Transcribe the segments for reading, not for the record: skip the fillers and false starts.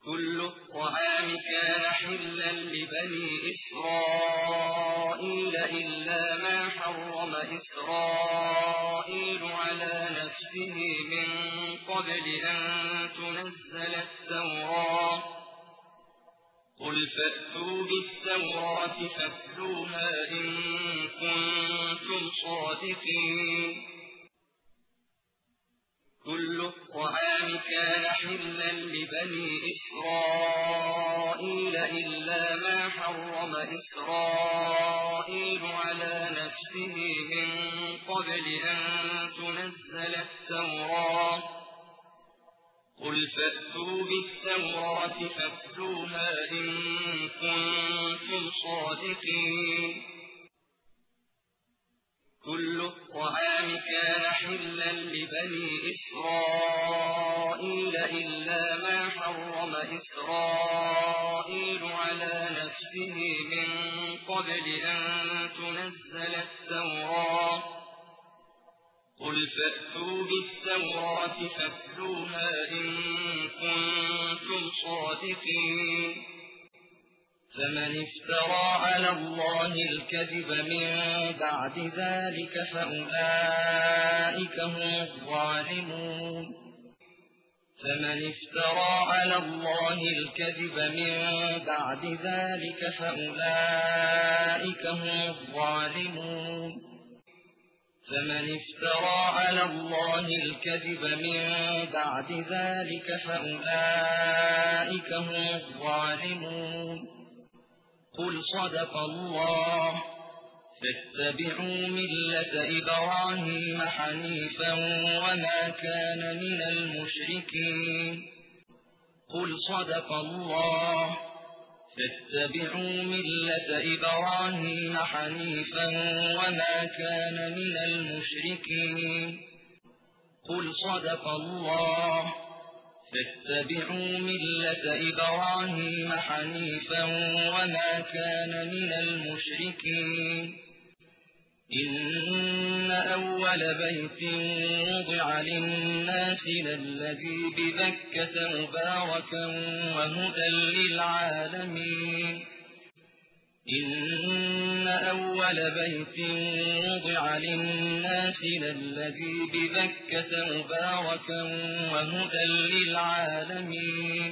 كل الطعام كان حلا لبني إسرائيل إلا ما حرم إسرائيل على نفسه من قبل أن تنزل التوراة. قل فأتوا بالتوراة فاتلوها إن كنتم صادقين. كل الطعام كان حلا لبني إسرائيل إلا ما حرم إسرائيل على نفسه من قبل أن تنزل التوراة. قل فأتوا بالتوراة فاتلوها إن كنتم صادقين. كل الطعام كان حلا لبني إسرائيل إلا ما حرم إسرائيل على نفسه من قبل أن تنزل التوراة. قل فأتوا بالتوراة فاتلوها إن كنتم صادقين. فمن افترى على الله الكذب من بعد ذلك فأولئك هم الظالمون. فمن افترى على الله الكذب من بعد ذلك فأولئك هم الظالمون. فمن افترى على الله الكذب من بعد ذلك فأولئك هم الظالمون. قل صدق الله فاتبعوا ملة إبراهيم حنيفا وما كان من المشركين. قل صدق الله فاتبعوا ملة إبراهيم حنيفا وما كان من المشركين. قل صدق الله فاتبعوا ملة إبراهيم حنيفا وما كان من المشركين. إن أول بيت وضع للناس للذي ببكة مباركا وهدى للعالمين. إن أول بيت وضع للناس للذي ببكة مباركا وهدى للعالمين.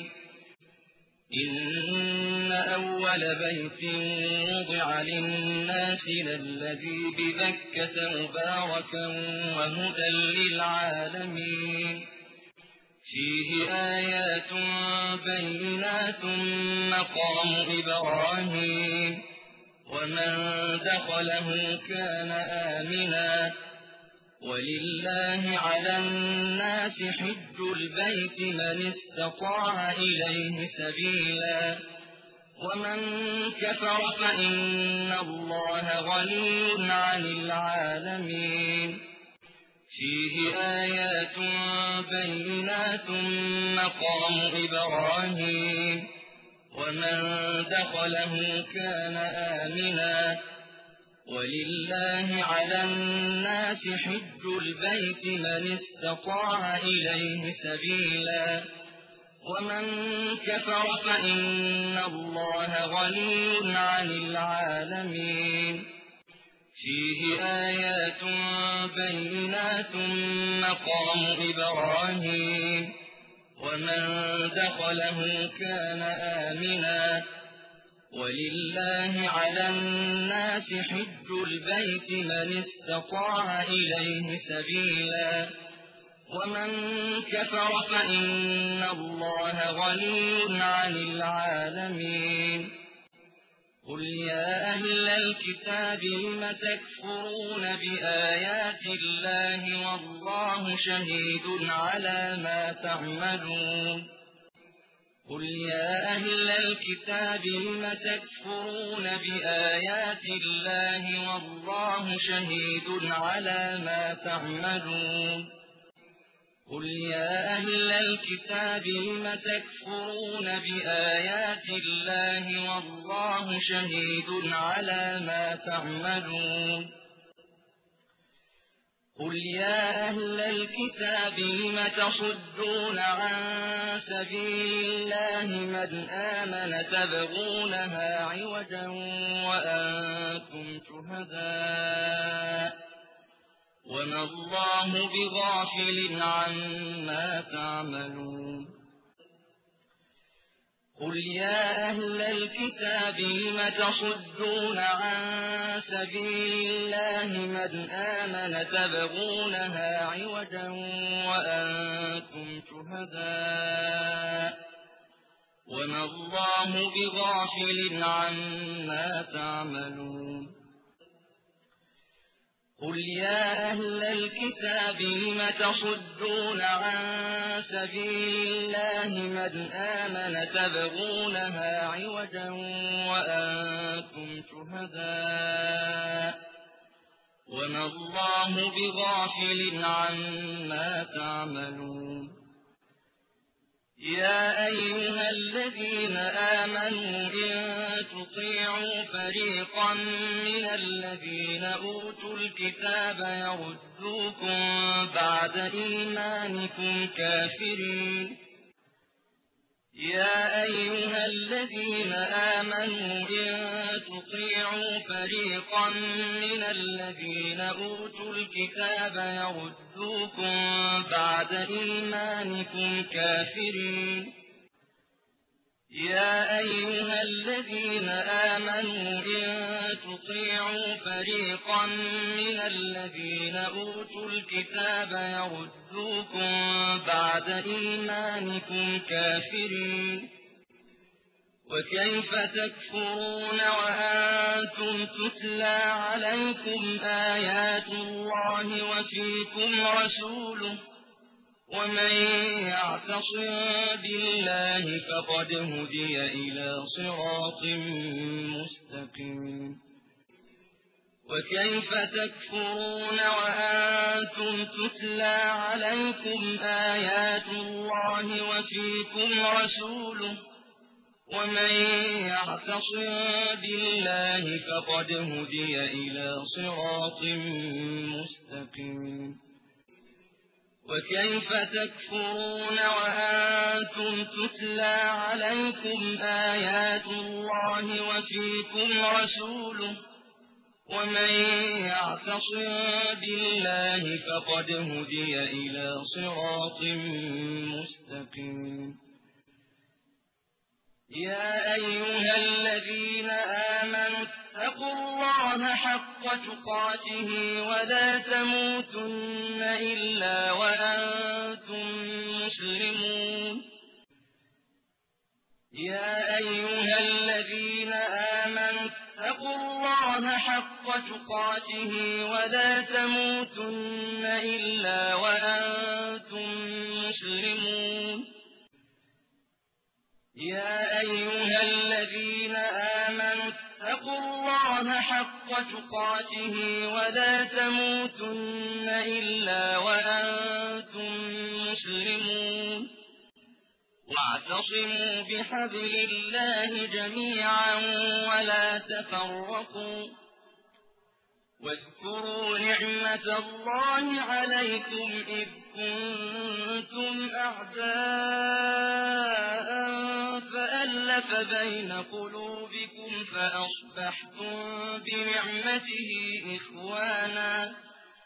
إن أول بيت وضع للناس للذي ببكة مباركا وهدى للعالمين. فيه آيات بينات مقام إبراهيم ومن دخله كان آمنا ولله على الناس حج البيت من استطاع إليه سبيلا ومن كفر فإن الله غني عن العالمين. فيه آيات بينات مقام إبراهيم ومن دخله كان آمنا ولله على الناس حج البيت من استطاع إليه سبيلا ومن كفر فإن الله غني عن العالمين. فيه آيات بينات مقام إبراهيم ومن دخله كان آمنا ولله على الناس حج البيت من استطاع إليه سبيلا ومن كفر فإن الله غني عن العالمين. قل يا أهل الكتاب لم تكفرون بآيات الله والله شهيد على ما تعملون. قل يا أهل الكتاب لم تكفرون بآيات الله والله شهيد على ما تعملون. قل يا أهل الكتاب لم تكفرون بآيات الله والله شهيد على ما تعملون. قل يا أهل الكتاب لم تصدون عن سبيل الله من آمن تبغونها عوجا وأنتم شهداء وما الله بغافل عما تعملون قل يا أهل الكتاب لم تصدون عن سبيل الله من آمن تبغونها عوجا وأنتم شهداء وما الله بغافل عما تعملون قل يا أهل الكتاب لم تصدون عن سبيل الله من آمن تبغونها عوجا وأنتم شهداء وما الله بغافل عما تعملون يا أيها الذين آمنوا إن تطيعوا فريقا من الذين أوتوا الكتاب يردوكم بعد إيمانكم كافرين يا أيها الذين آمنوا إن تطيعوا فريقا من الذين أوتوا الكتاب يردوكم بعد إيمانكم كافرين يا أيها الذين آمنوا إن تطيعوا فريقا من الذين أوتوا الكتاب يردوكم بعد إيمانكم كافرين وكيف تكفرون وأنتم تتلى عليكم آيات الله وفيكم رسوله ومن يعتصم بالله فقد هدي إلى صراط مستقيم وكيف تكفرون وأنتم تتلى عليكم آيات الله وفيكم رسوله ومن يعتصم بالله فقد هدي إلى صراط مستقيم وكيف تكفرون وأنتم تتلى عليكم آيات الله وفيكم رسوله ومن يعتصم بالله فقد هدي إلى صراط مستقيم يا أيها الذين آمنوا اتقوا الله حق تقاته ولا تموتن إلا وأنتم مسلمون يا أيها الذين آمنوا اتقوا الله حق تقاته ولا تموتن إلا وأنتم مسلمون يا أيها الذين آمنوا اتقوا الله حق تقاته ولا تموتن إلا وأنتم مسلمون واعتصموا بحبل الله جميعا ولا تفرقوا واذكروا نعمة الله عليكم إذ كنتم أعداء فألف بين قلوبكم فأصبحتم بنعمته إخوانا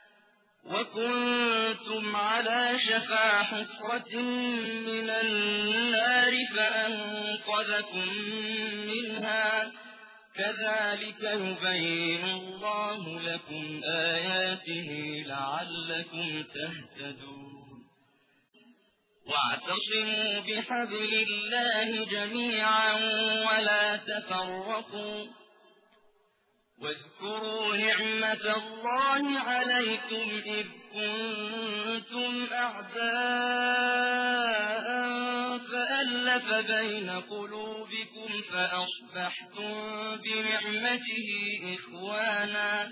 وكنتم على شفا حفرة من النار فأنقذكم منها كذلك يبين الله لكم آياته لعلكم تهتدون واعتصموا بحبل الله جميعا ولا تفرقوا واذكروا نعمة الله عليكم إذ كنتم أعداء فألف بين قلوبكم فأصبحتم بنعمته إخوانا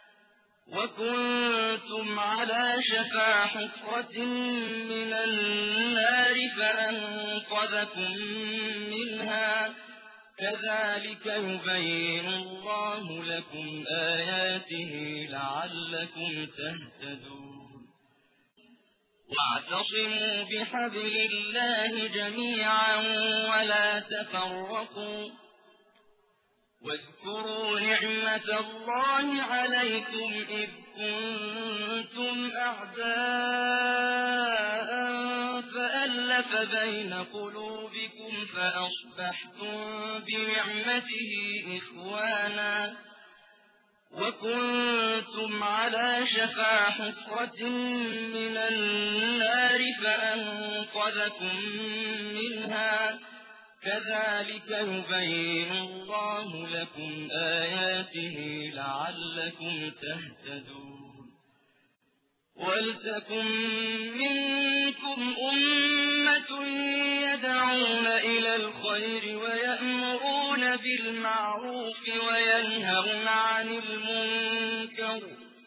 وكنتم على شفا حفرة من النار فأنقذكم منها كذلك يبين الله لكم آياته لعلكم تهتدون واعتصموا بحبل الله جميعا ولا تفرقوا واذكروا نعمة الله عليكم إذ كنتم أعداء فألف بين قلوبكم فأصبحتم بنعمته إخوانا وكنتم على شفا حفرة من النار فأنقذكم منها كذلك يبين الله لكم آياته لعلكم تهتدون ولتكن منكم أمة يدعون إلى الخير ويأمرون بالمعروف وينهون عن المنكر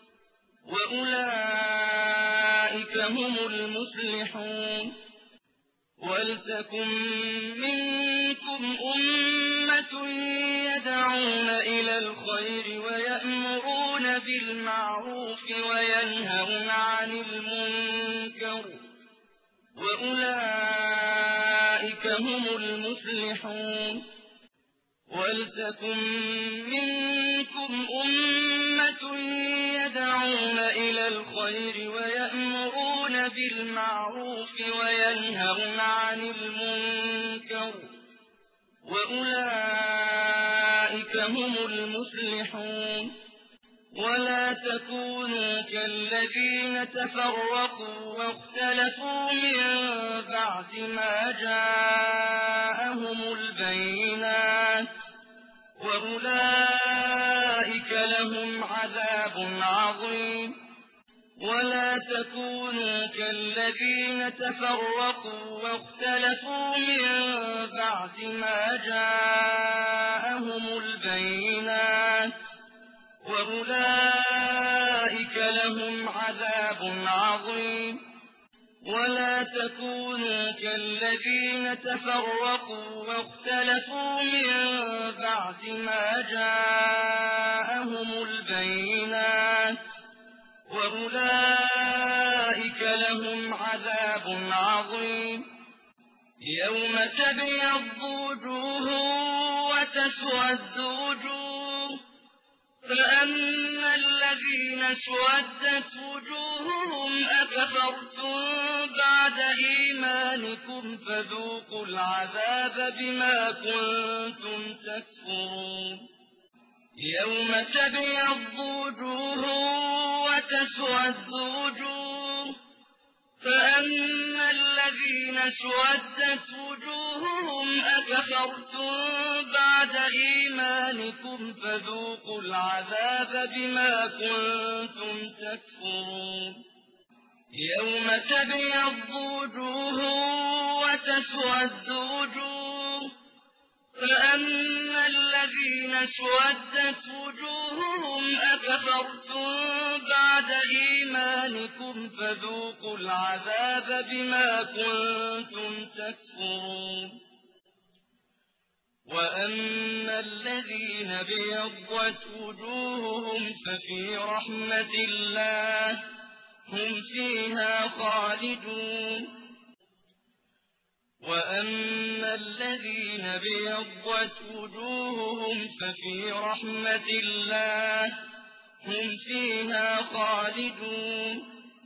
وأولئك هم المفلحون ولتكن منكم أمة يدعون إلى الخير ويأمرون بالمعروف وينهون عن المنكر وأولئك هم المفلحون ولتكن منكم أمة يدعون إلى الخير ويأمرون بالمعروف وينهون عن المنكر وأولئك هم المفلحون ولا تكونوا كالذين تفرقوا واختلفوا من بعد ما جاءهم البينات وأولئك لهم عذاب عظيم ولا تكونوا كالذين تفرقوا واختلفوا من بعد ما جاءهم البينات وأولئك لهم عذاب عظيم ولا تكونوا كالذين تفرقوا واختلفوا من بعد ما جاءهم البينات وأولئك لهم عذاب عظيم يوم تبيض وجوه وتسود وجوه فأما الذين اسودت وجوههم أكفرتم بعد إيمانكم فذوقوا العذاب بما كنتم تكفرون يوم تبيض وجوه وتسود وجوه فأما الذين اسودت وجوههم أكفرتم بعد إيمانكم فذوقوا العذاب بما كنتم تكفرون يوم تبيض وجوه وتسود وجوه فأما الذين اسودت وجوههم أكفرتم بعد إيمانكم فذوقوا العذاب بما كنتم تكفرون وأما الذين ابيضت وجوههم ففي رحمة الله هم فيها خالدون وأما الذين ابيضت وجوههم ففي رحمة الله هم فيها خالدون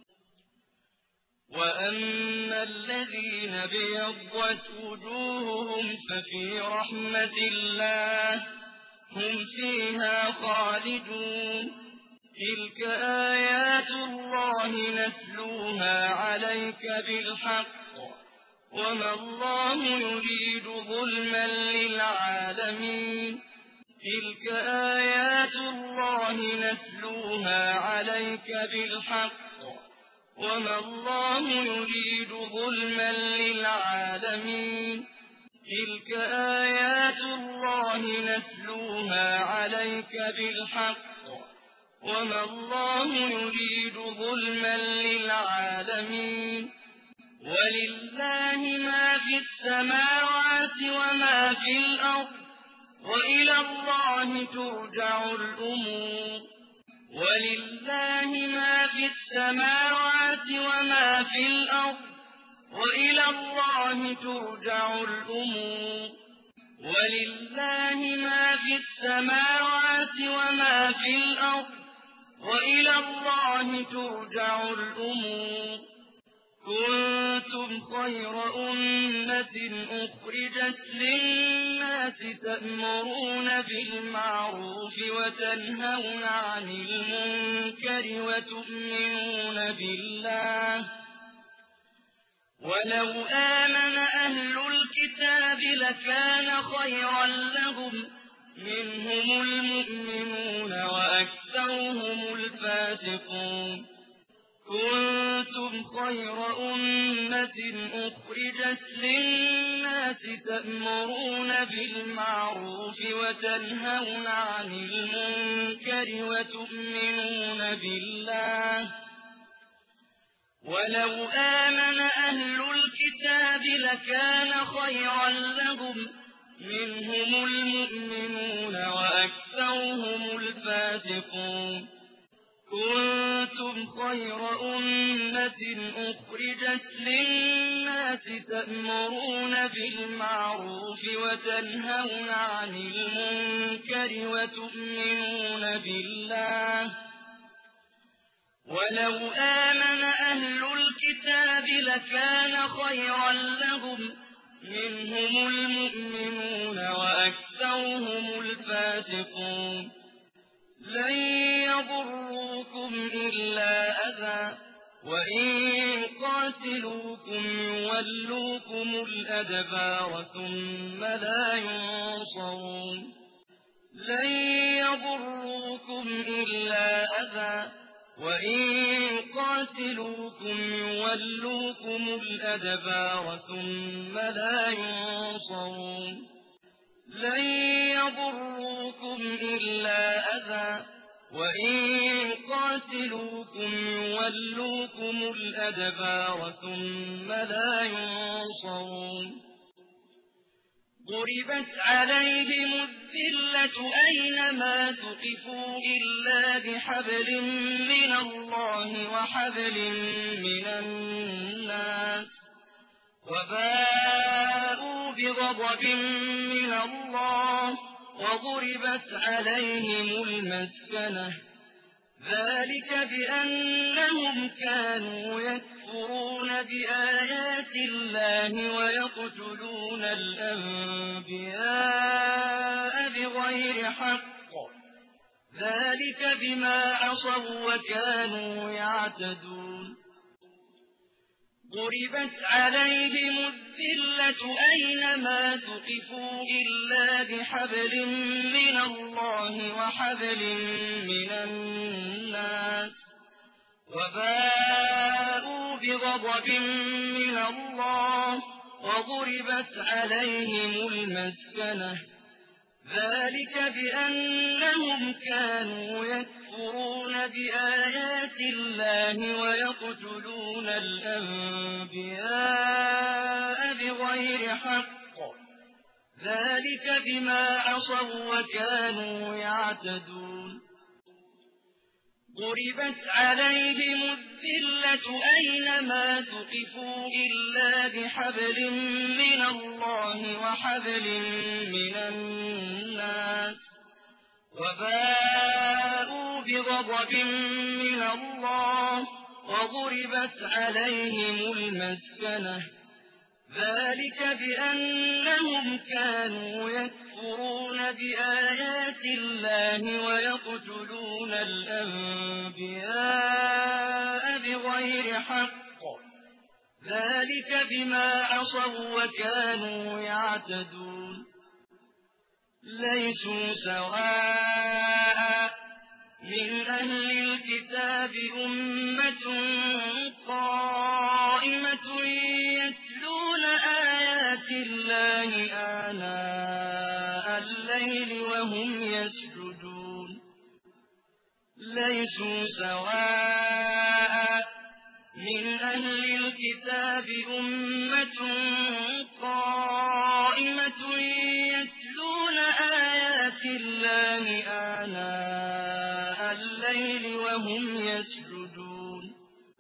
وأما الذين ابيضت وجوههم ففي رحمة الله هم فيها خالدون تلك آيات الله نتلوها عليك بالحق وما الله يريد ظلما للعالمين تلك آيات الله نتلوها عليك بالحق وما الله يريد ظلما للعالمين تلك آيات الله نتلوها عليك بالحق وما الله يريد ظلما للعالمين ولله ما في السماوات وما في الأرض وإلى الله ترجع الأمور ولله ما في السماوات وما في الأرض وإلى الله ترجع الأمور ولله ما في السماوات وما في الأرض وإلى الله ترجع الأمور كنتم خير أمة أخرجت للناس تأمرون بالمعروف وتنهون عن المنكر وتؤمنون بالله ولو آمن أهل الكتاب لكان خيرا لهم منهم المؤمنون وأكثرهم الفاسقون كنتم خير أمة أخرجت للناس تأمرون بالمعروف وتنهون عن المنكر وتؤمنون بالله ولو آمن أهل الكتاب لكان خيرا لهم منهم المؤمنون وأكثرهم الفاسقون كنتم خير أمة أخرجت للناس تأمرون بالمعروف وتنهون عن المنكر وتؤمنون بالله ولو آمن أهل الكتاب لكان خيرا لهم منهم المؤمنون وأكثرهم الفاسقون لن يضروكم إلا أذى وإن يقاتلوكم يولوكم الأدبار ثم لا ينصرون لن يضروكم إلا أذى وإن يقاتلوكم يولوكم الأدبار ثم لا ينصرون لن يضروكم إلا أذى وإن يقاتلوكم يولوكم الأدبار ثم لا ينصرون ضربت عليهم الذلة أينما ثقفوا إلا بحبل من الله وحبل من الناس وباءوا بغضب من الله وضربت عليهم المسكنة ذلك بأنهم كانوا يكفرون بآيات الله ويقتلون الأنبياء بغير حق ذلك بما عصوا وكانوا يعتدون ضربت عليهم الذلة أينما ثقفوا إلا بحبل من الله وحبل من الناس وباءوا بغضب من الله وضربت عليهم المسكنة ذلك بأنهم كانوا يكفرون بآيات الله ويقتلون الأنبياء بغير حق ذلك بما عصوا وكانوا يعتدون ضربت عليهم الذلة أينما ثقفوا إلا بحبل من الله وحبل من الناس وباءوا بغضب من الله وضربت عليهم المسكنة ذلك بأنهم كانوا يكفرون بآيات الله ويقتلون الأنبياء بغير حق ذلك بما عصوا وكانوا يعتدون ليسوا سواء من أهل الكتاب أمة قائمة يتلون آيات الله آناء الليل وهم يسجدون ليسوا سواء من أهل الكتاب أمة قائمة يتلون آيات الله آناء الليل يسجدون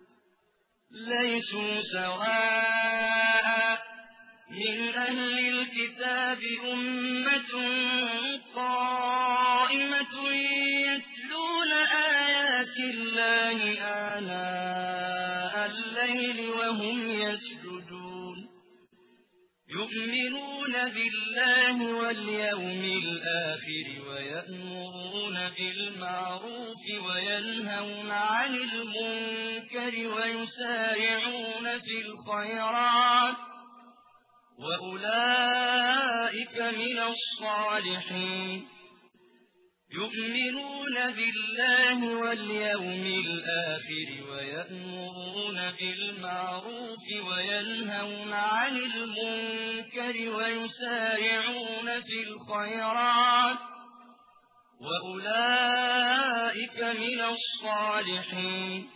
ليسوا سواء من أهل الكتاب أمة قائمة يتلون آيات الله آناء الليل وهم يسجدون يؤمنون بالله واليوم الآخر ويأمرون بالمعروف وينهون عن المنكر ويسارعون في الخيرات وأولئك من الصالحين يؤمنون بالله واليوم الآخر ويأمرون بالمعروف وينهون عن المنكر ويسارعون في الخيرات وأولئك من الصالحين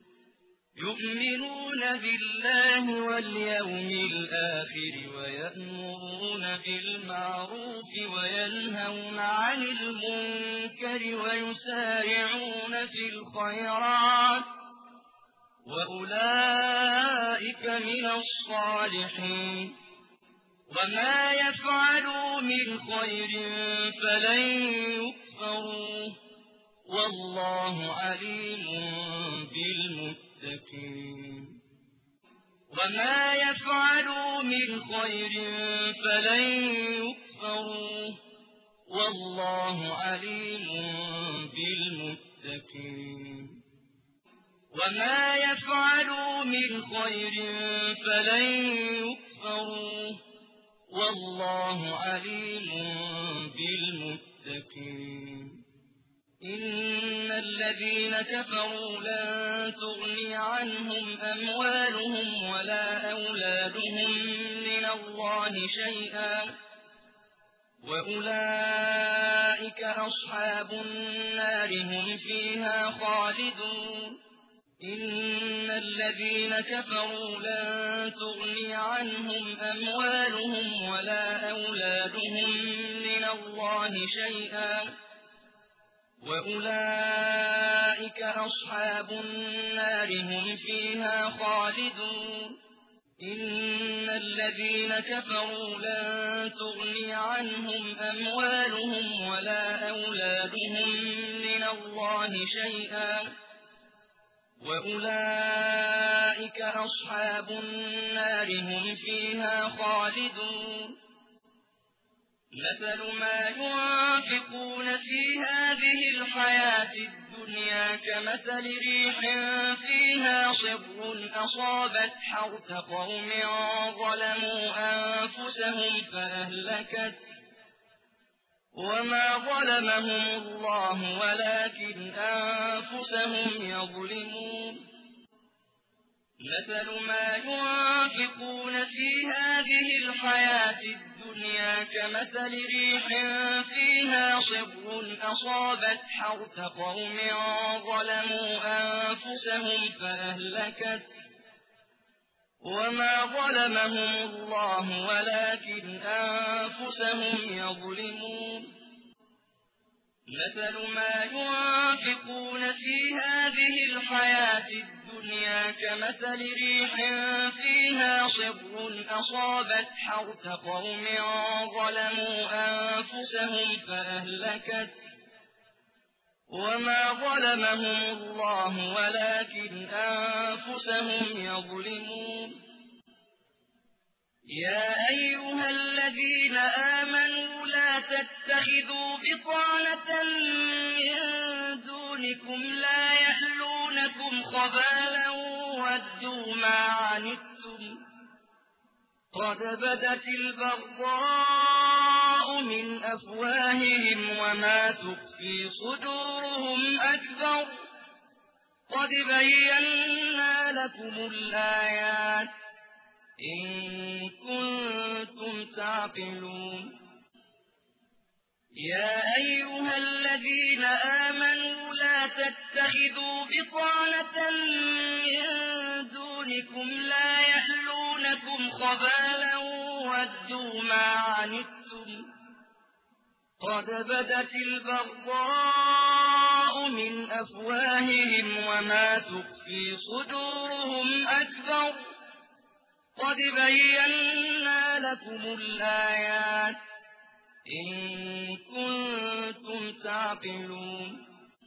يؤمنون بالله واليوم الآخر ويأمرون بالمعروف وينهون عن المنكر ويسارعون في الخيرات وأولئك من الصالحين وما يفعلوا من خير فلن يكفروه والله عليم بالمتقين وما يفعلوا من خير فلن يكفروه والله عليم بالمتقين وما يفعلوا من خير فلن يكفروه والله عليم بالمتقين إن الذين كفروا لن تغني عنهم أموالهم ولا أولادهم من الله شيئا وأولئك أصحاب النار هم فيها خالدون إن الذين كفروا لن تغني عنهم أموالهم ولا أولادهم من الله شيئا وأولئك أصحاب النار هم فيها خالدون إن الذين كفروا لن تغني عنهم أموالهم ولا أولادهم من الله شيئا وأولئك أصحاب النار هم فيها خالدون مثل ما ينفقون في هذه الحياة الدنيا كمثل ريح فيها صر أصابت حرث قوم ظلموا أنفسهم فأهلكت وما ظلمهم الله ولكن أنفسهم يظلمون مثل ما ينفقون في هذه الحياة الدنيا كمثل ريح فيها صر أصابت حرث قوم ظلموا أنفسهم فأهلكت وما ظلمهم الله ولكن أنفسهم يظلمون مثل ما ينفقون في هذه الحياة الدنيا كمثل ريح فيها صر أصابت حرث قوم ظلموا أنفسهم فأهلكت وما ظلمهم الله ولكن أنفسهم يظلمون يا أيها الذين آمنوا لا تتخذوا بطانة من دونكم لا يألونكم خبالا ودوا ما عنتم قد بدت البغضاء من أفواههم وما تخفي صدورهم أكبر قد بينا لكم الآيات إن كنتم تعقلون يا أيها الذين آمنوا لا تتخذوا بطانة من دونكم لا يألونكم خبالا ودوا ما عنتم قد بدت البغضاء من أفواههم وما تخفي صدورهم أكبر قد بينا لكم الآيات إن كنتم تعقلون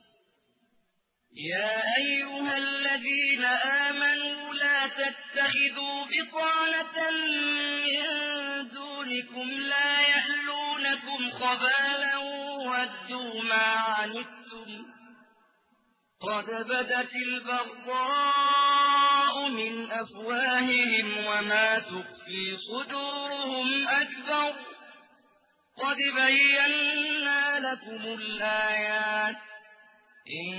يا أيها الذين آمنوا لا تتخذوا بطانة من دونكم لا يألونكم خبالا ودوا ما عنتم قد بدت البغضاء من أفواههم وما تخفي صدورهم أكبر قد بينا لكم الآيات إن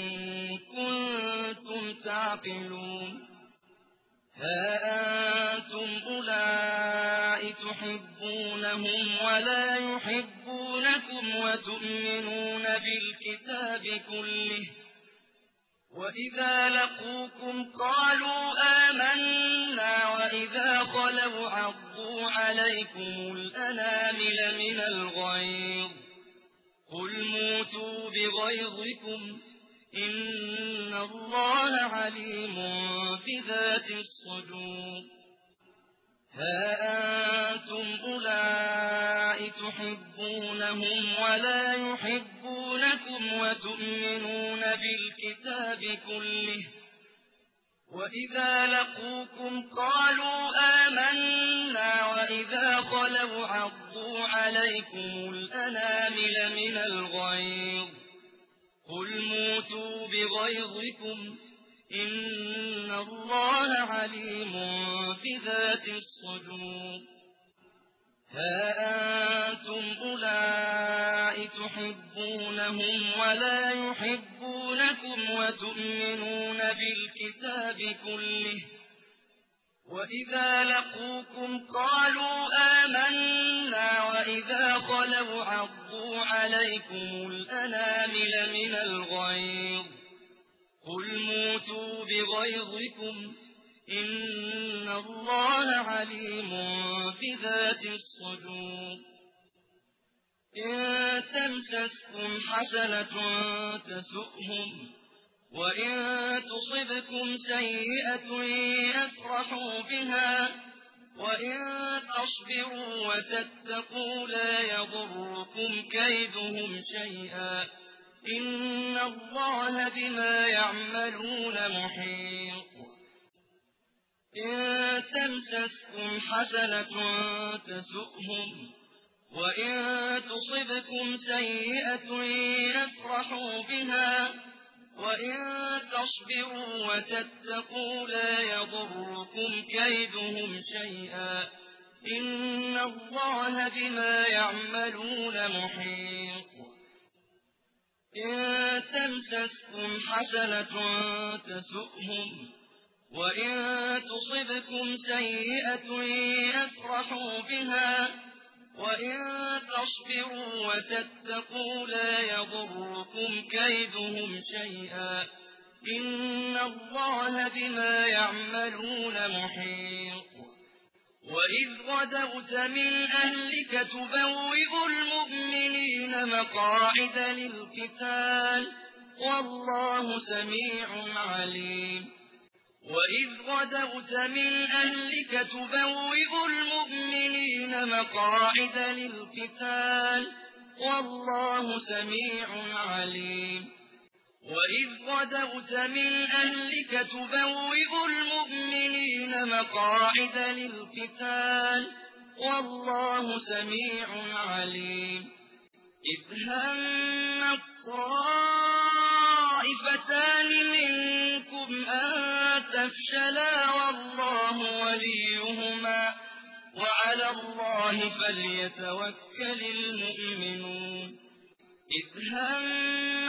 كنتم تعقلون ها أنتم أولئك تحبونهم ولا يحبونكم وتؤمنون بالكتاب كله وإذا لقوكم قالوا آمنا وإذا خلوا عضوا عليكم الأنامل من الغيظ قل موتوا بغيظكم إن الله عليم بذات الصدور ها أنتم أولئك تحبونهم ولا يحبونكم وتؤمنون بالكتاب كله وإذا لقوكم قالوا آمنا وإذا خلوا عضوا عليكم الأنامل من الغيظ قل موتوا بغيظكم إن الله عليم بذات الصدور ها أنتم أولئك تحبونهم ولا يحبونكم وتؤمنون بالكتاب كله وإذا لقوكم قالوا آمنا وإذا خلوا عضوا عليكم الأنامل من الغيظ قل موتوا بغيظكم إن الله عليم بذات الصدور إن تمسسكم حسنة تسؤهم وإن تصبكم سيئة يفرحوا بها وإن تصبروا وتتقوا لا يضركم كيدهم شيئا إن الله بما يعملون محيط إن تمسسكم حسنة تسؤهم وإن تصبكم سيئة يفرحوا بها وإن تصبروا وتتقوا لا يضركم كيدهم شيئا إن الله بما يعملون محيط إن تمسسكم حسنة تسؤهم وإن تصبكم سيئة يفرحوا بها وإن تصبروا وتتقوا لا يضركم كيدهم شيئا إن الله بما يعملون محيط وإذ غدوت من أهلك تبوئ المؤمنين مقاعد للقتال والله سميع عليم وإذ غدوت من أهلك تبوئ المؤمنين مقاعد للقتال والله سميع عليم وإذ غدوت من أهلك تبوئ المؤمنين مقاعد للقتال والله سميع عليم إذ هم الطائفتان منكم أن تفشلا والله وليهما وعلى الله فليتوكل المؤمنون إذ هم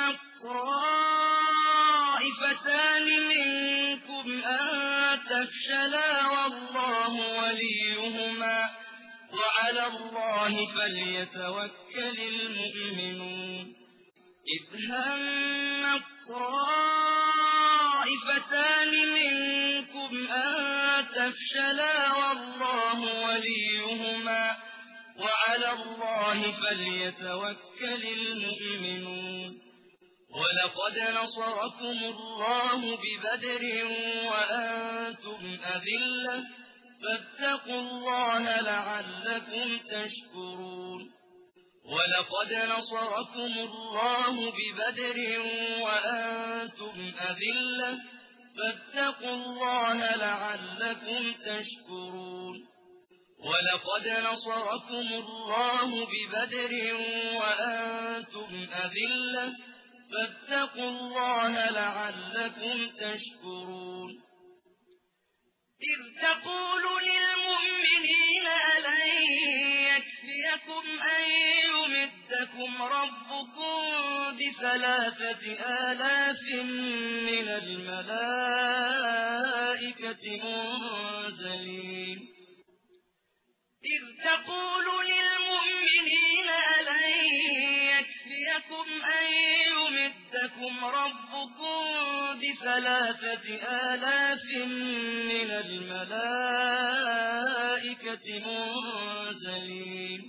الطائفتان منكم أن تفشلا والله وليهما وعلى الله فليتوكل المؤمنون إذ هم الطائفتان منكم أن تفشلا والله وليهما وعلى الله فليتوكل المؤمنون ولقد نصركم الله ببدر وأنتم أذلة فاتقوا الله لعلكم تشكرون ولقد نصركم الله ببدر وأنتم أذلة فاتقوا الله لعلكم تشكرون ولقد نصركم الله ببدر وأنتم أذلة فاتقوا الله لعلكم تشكرون إذ تقول للمؤمنين ألن يكفيكم أن يمدكم ربكم ب3,000 من الملائكة منزلين إذ تقول للمؤمنين ألن يكفيكم أن يمدكم ربكم ب3,000 من الملائكة منزلين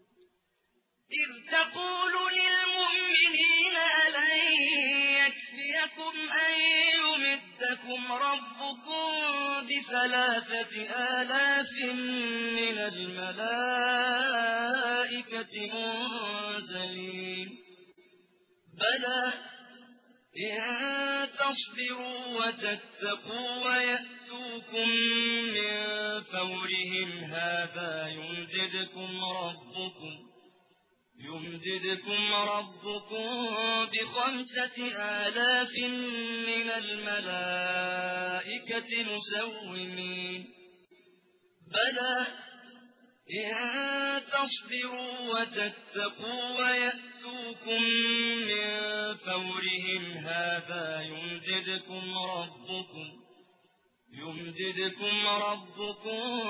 إذ تقول للمؤمنين ألن يكفيكم أن يمدكم ربكم ب3,000 من الملائكة منزلين بلى إن تصبروا وتتقوا ويأتوكم من فورهم هذا يمددكم ربكم ب5,000 من الملائكة مسومين بلى إن تصبروا وتتقوا ويأتوكم من فورهم هذا يمددكم ربكم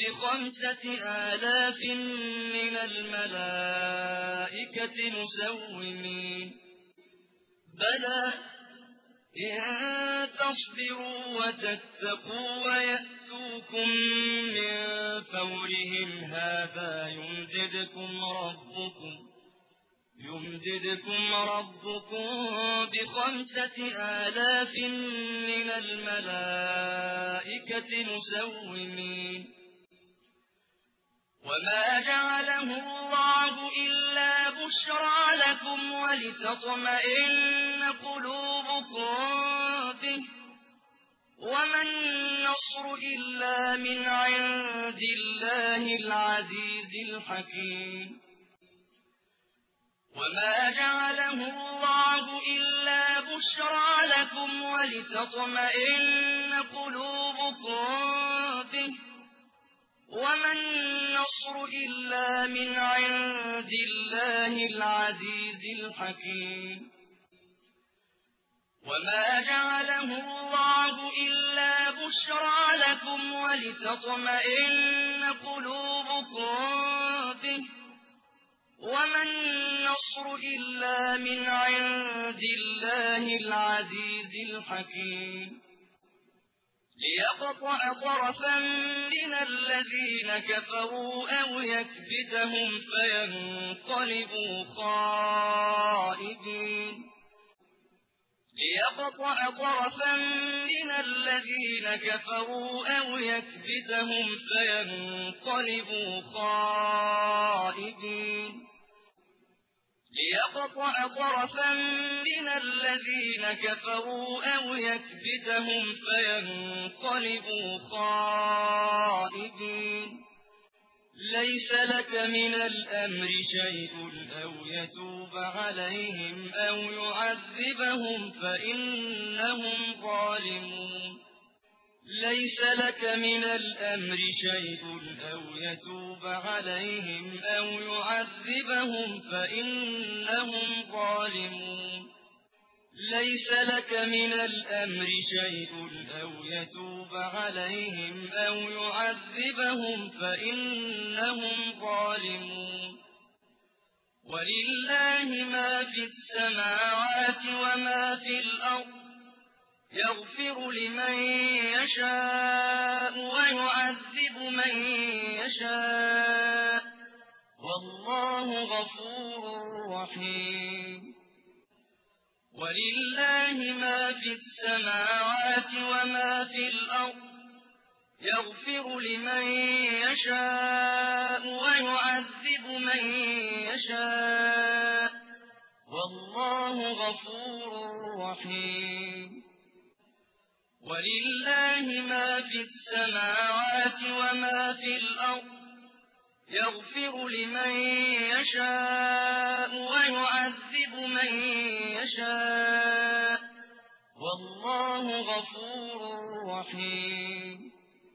ب5,000 من الملائكة مسومين بلى إن تصبروا وتتقوا ويأتوكم من فورهم هذا يمددكم ربكم ب5,000 من الملائكة مسومين وما جعله الله إلا بشرى لكم ولتطمئن قلوبكم به وما النصر إلا من عند الله العزيز الحكيم وما جعله الله إلا بشرى لكم ولتطمئن قلوبكم به وما النصر إلا من عند الله العزيز الحكيم وما جعله الله إلا بشرى لكم ولتطمئن قلوبكم به وما النصر إلا من عند الله العزيز الحكيم ليقطع طرفا من الذين كفروا أو يكبتهم فينقلبوا خائبين ليقطع طرفا من الذين كفروا أو يكبتهم فينقلبوا خائبين ليقطع طرفا من الذين كفروا أو يكبتهم فينقلبوا خائبين ليس لك من الأمر شيء أو يتوب عليهم أو يعذبهم فإنهم ظالمون ليس لك من الأمر شيء أو يتوب عليهم أو يعذبهم فإنهم ظالمون ليس لك من الأمر شيء أو يتوب عليهم أو يعذبهم فإنهم ظالمون ولله ما في السماوات وما في الأرض يغفر لمن يشاء ويعذب من يشاء والله غفور رحيم. ولله ما في السماوات وما في الأرض يغفر لمن يشاء ويعذب من يشاء والله غفور رحيم. ولله ما في السماوات وما في الأرض يغفر لمن يشاء ويعذب من يشاء والله غفور رحيم.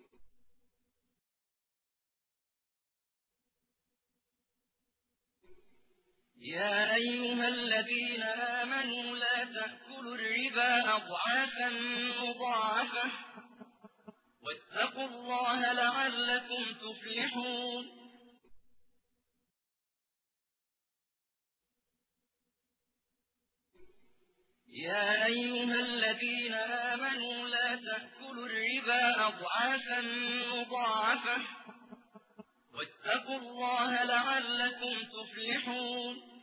يا أيها الذين آمنوا لا تأكلوا الربا أضعافا مضاعفة واتقوا الله لعلكم تفلحون. يا أيها الذين آمنوا لا تأكلوا الربا أضعافا مضاعفة واتقوا الله لعلكم تفلحون.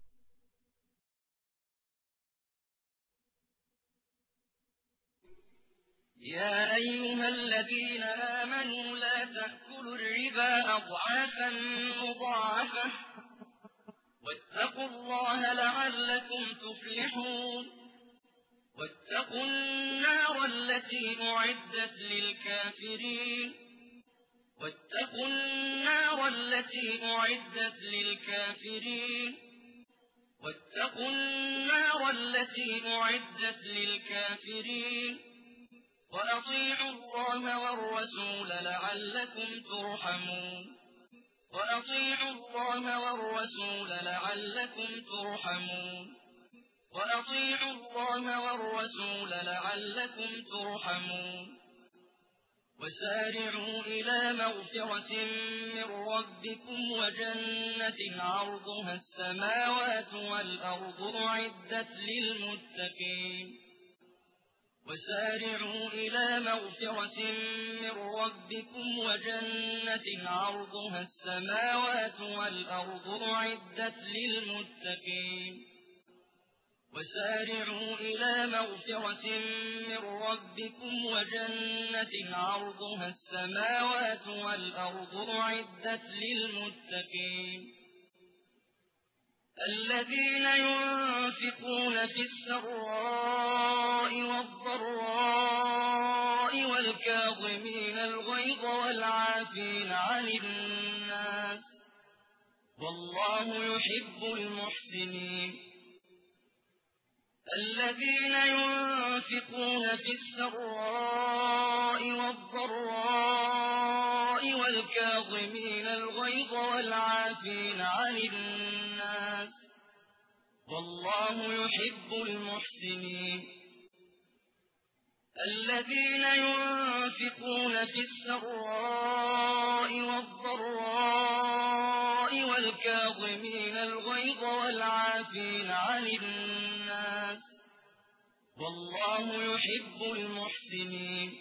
يا أيها الذين آمنوا لا تأكلوا الربا أضعافا مضاعفة واتقوا الله لعلكم تفلحون. واتقوا النار التي أعدت للكافرين. واتقوا النار التي أعدت للكافرين. واتقوا النار التي أعدت للكافرين. وأطيعوا الله والرسول لعلكم ترحمون. وأطيعوا الله والرسول لعلكم ترحمون. وأطيعوا الله والرسول لعلكم ترحمون. وسارعوا إلى مغفرة من ربكم وجنة عرضها السماوات والأرض أعدت للمتقين. وسارعوا إلى مغفرة من ربكم وجنة عرضها السماوات والأرض أعدت للمتقين. وسارعوا إلى مغفرة من ربكم وجنة عرضها السماوات والأرض أعدت للمتقين. الذين ينفقون في السراء والضراء والكاظمين الغيظ والعافين عن الناس والله يحب المحسنين. الذين ينفقون في السراء والضراء والكاظمين الغيظ والعافين عن الناس والله يحب المحسنين. الذين ينفقون في السراء والضراء والكاظمين الغيظ والعافين عن الناس والله يحب المحسنين.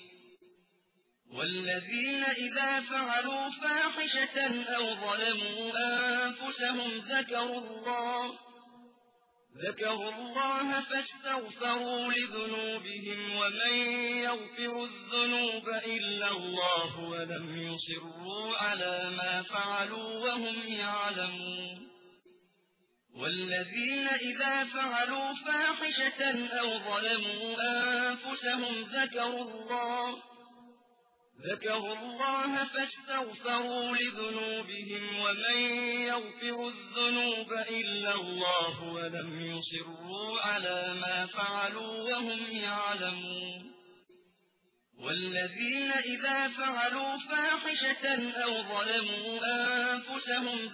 والذين إذا فعلوا فاحشة أو ظلموا أنفسهم ذكروا الله فاستغفروا لذنوبهم ومن يغفر الذنوب إلا الله ولم يصروا على ما فعلوا وهم يعلمون. والذين إذا فعلوا فاحشة أو ظلموا أنفسهم ذكروا الله فاستغفروا لذنوبهم ومن يغفر الذنوب إلا الله ولم يصروا على ما فعلوا وهم يعلمون. والذين إذا فعلوا فاحشة أو ظلموا أنفسهم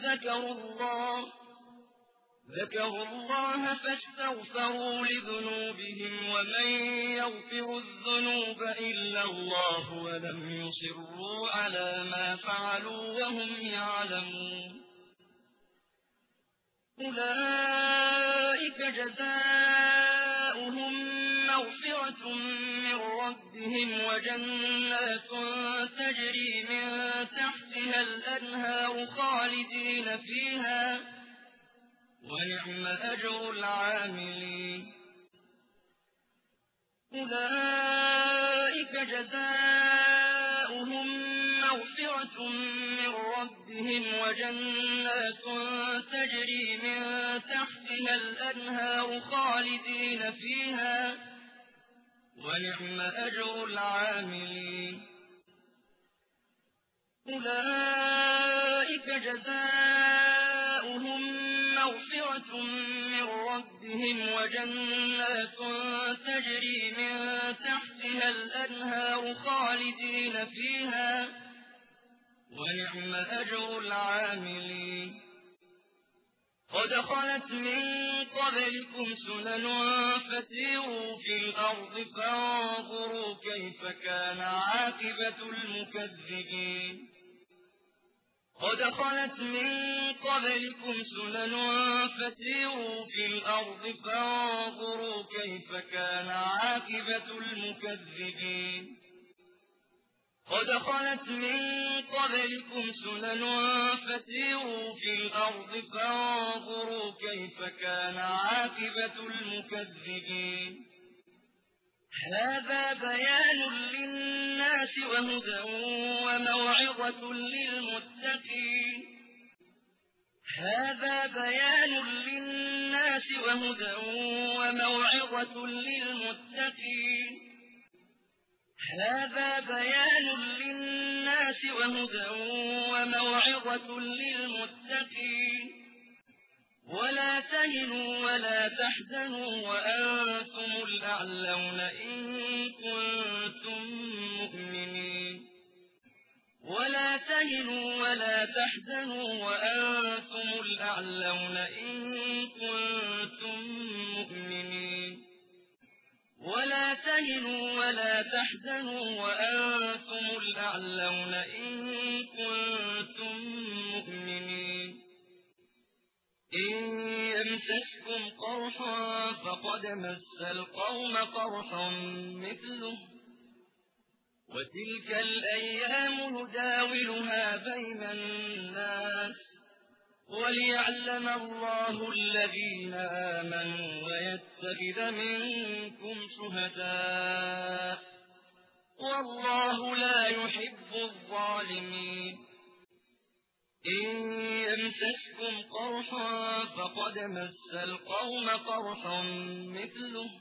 ذكروا الله فاستغفروا لذنوبهم ومن يغفر الذنوب إلا الله ولم يصروا على ما فعلوا وهم يعلمون. أولئك جزاؤهم مغفرة من ربهم وجنات تجري من تحتها الأنهار خالدين فيها ونعم أجر العاملين. أولئك جزاؤهم مغفرة من ربهم وجنات تجري من تحتها الأنهار خالدين فيها، ونعم أجر العاملين. أولئك جزاؤهم مغفرة من ربهم وجنات تجري من تحتها الأنهار خالدين فيها، ونعم أجر العاملين. قد خلت من قبلكم سنن فسيروا في الأرض فانظروا كيف كان عاقبة المكذبين. قد خلت من قبلكم سنن فسيروا في الأرض فانظروا كيف كان عاقبة المكذبين. قد خلت من قبلكم سنن فسيروا في الأرض فانظروا كيف كان عاقبة المكذبين. هذا بيان للناس وهدى وموعظة للمتقين. هذا بيان للناس وهدى وموعظة للمتقين. هذا بيان للناس وهدى وموعظة للمتقين. ولا تهنوا ولا تحزنوا وأنتم الأعلون إن كنتم مؤمنين. ولا تهنوا ولا تحزنوا وأنتم الأعلون إن كنتم مؤمنين. ولا تهنوا ولا تحزنوا وأنتم الأعلون إن كنتم مؤمنين. إن يمسسكم قرح فقد مس القوم قرح مثله، وتلك الأيام نداولها بين الناس وليعلم الله الذين آمنوا ويتخذ منكم شهداء، والله لا يحب الظالمين. إن يمسسكم قرح فقد مس القوم قرح مثله،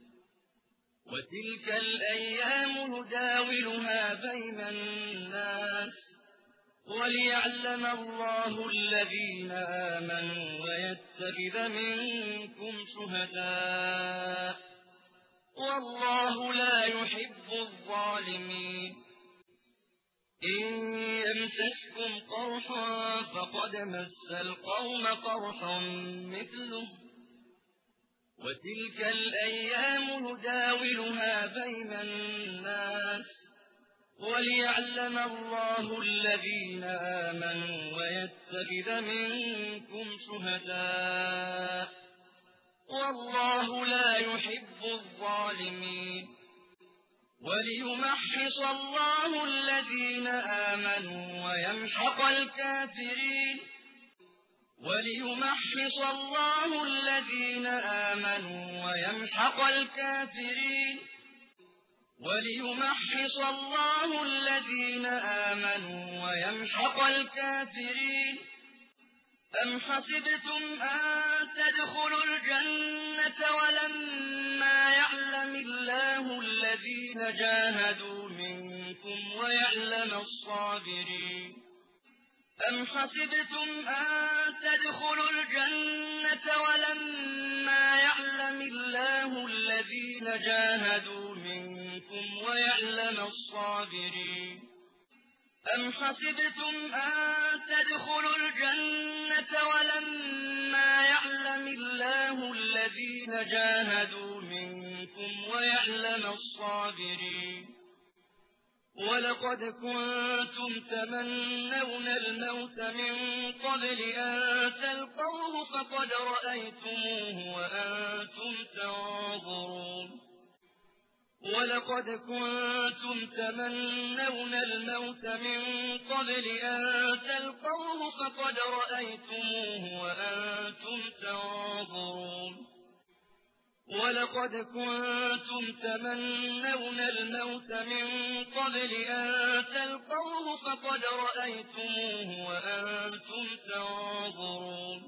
وتلك الأيام نداولها بين الناس وليعلم الله الذين آمنوا ويتخذ منكم شهداء، والله لا يحب الظالمين. إن يمسسكم قرح فقد مس القوم قرح مثله، وتلك الأيام نداولها بين الناس وليعلم الله الذين آمنوا ويتخذ منكم شهداء، والله لا يحب الظالمين. وليمحص الله الذين آمنوا ويمحق الكافرين. وليمحص الله الذين آمنوا ويمحق الكافرين. وليمحص الله الذين آمنوا ويمحق الكافرين. أم حسبتم أن تدخلوا الجنة ولما يعلم الله الذين جاهدوا منكم ويعلم الصابرين. أم حسبتم أن تدخلوا الجنة ولما يعلم الله الذين جاهدوا منكم ويعلم الصابرين. أم حسبتم أن تدخلوا الجنة ولما يعلم الله الذين جاهدوا منكم ويعلم الصابرين. ولقد كنتم تمنون الموت من قبل أن تلقوه فقد رأيتموه وأنتم تنظرون. ولقد كنتم تمنون الموت من قبل أن تلقوه فقد رأيتموه وأنتم وأنتم تنظرون ولقد كنتم تمنون الموت من قبل أن تلقوه فقد رأيتموه وأنتم تنظرون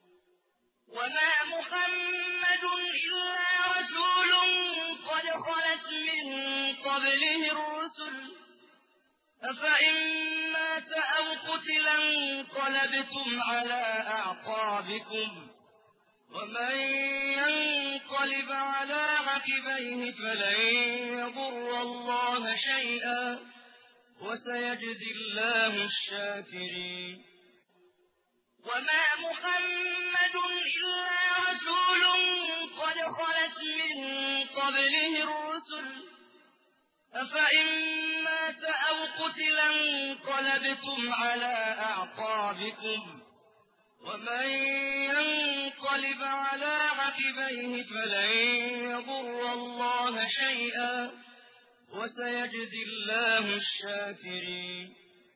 وما محمد إلا رسول قد خلت من قبله الرسل أفإن مات أو قتل انقلبتم على أعقابكم ومن ينقلب على عقبيه فلن يضر الله شيئا وسيجزي الله الشاكرين وما محمد إلا رسول قد خلت من قبله الرسل أفإن مات أو قتل انقلبتم على أعقابكم ومن ينقلب على عقبيه فلن يضر الله شيئا وسيجزي الله الشاكرين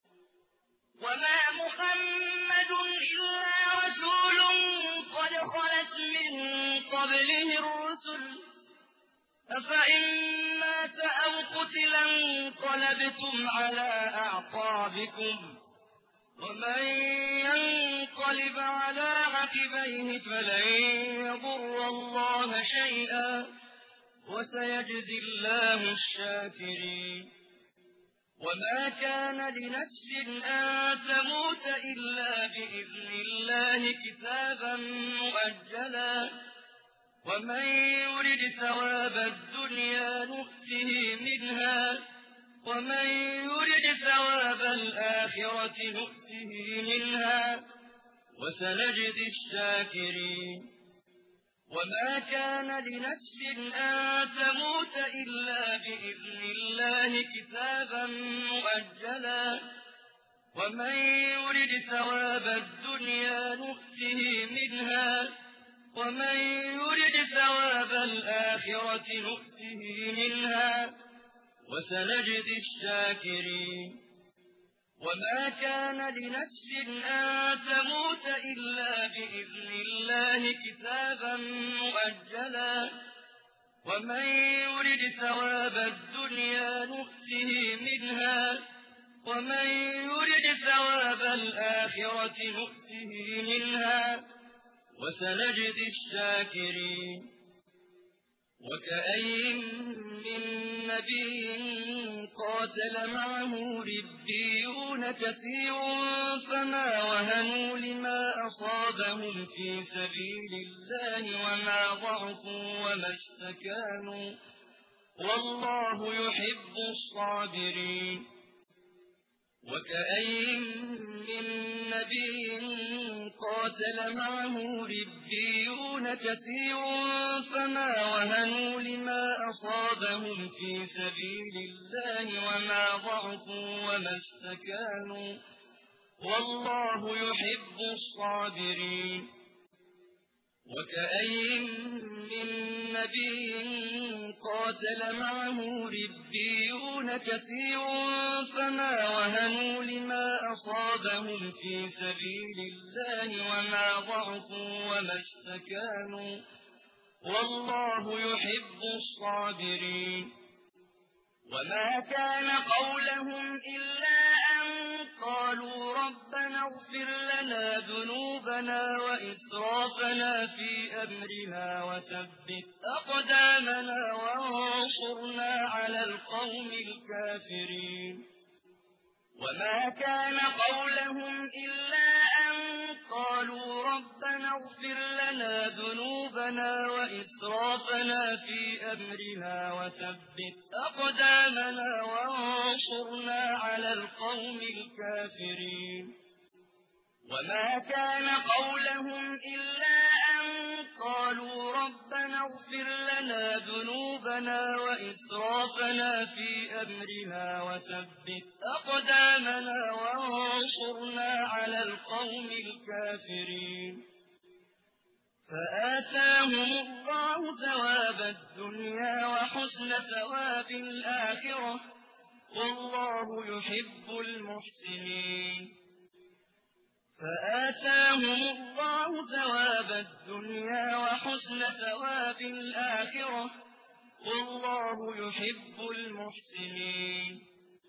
وما محمد إلا رسول قد خلت من قبله الرسل أفإن مات أو قتل انقلبتم على أعقابكم ومن ينقلب على عقبيه فلن يضر الله شيئا وسيجزي الله الشاكرين وما كان لنفس أن تموت إلا بإذن الله كتابا مؤجلا ومن يرد ثواب الدنيا نؤته منها ومن يرد ثواب الآخرة نؤته منها وسنجزي الشاكرين وما كان لنفس أن تموت إلا بإذن الله كتابا مؤجلا ومن يرد ثواب الدنيا نؤته منها ومن يرد ثواب الآخرة نؤته منها وسنجزي الشاكرين وما كان لنفس أن تموت إلا بإذن الله كتابا مؤجلا ومن يرد ثواب الدنيا نؤته منها ومن يرد ثواب الآخرة نؤته منها وسنجزي الشاكرين وكأين من نبي قاتل معه ربيون كثير فما وهنوا لما أصابهم في سبيل الله وما ضعفوا وما استكانوا والله يحب الصابرين وكأين من نبي قاتل معه ربيون كثير فما وهنوا لما أصابهم في سبيل الله وما ضعفوا وما استكانوا والله يحب الصابرين وكأين من نبي قاتل معه ربيون كثير فما وهنوا لما أصابهم في سبيل الله وما ضعفوا وما استكانوا والله يحب الصابرين وما كان قولهم إلا أن قالوا ربنا اغفر لنا ذنوبنا وإسرافنا في أمرنا وثبت أقدامنا وانصرنا على القوم الكافرين وما كان قولهم إلا أن قالوا ربنا اغفر لنا ذنوبنا وإسرافنا في أمرنا وثبت أقدامنا وانصرنا على القوم الكافرين وما كان قولهم إلا أن قالوا ربنا اغفر لنا ذنوبنا وإسرافنا في أمرنا وثبت أقدامنا وانصرنا على القوم الكافرين فآتاهم الله ثواب الدنيا وحسن ثواب الآخرة والله يحب المحسنين فآتاهم الله ثواب وحسن ثواب الآخرة والله يحب المحسنين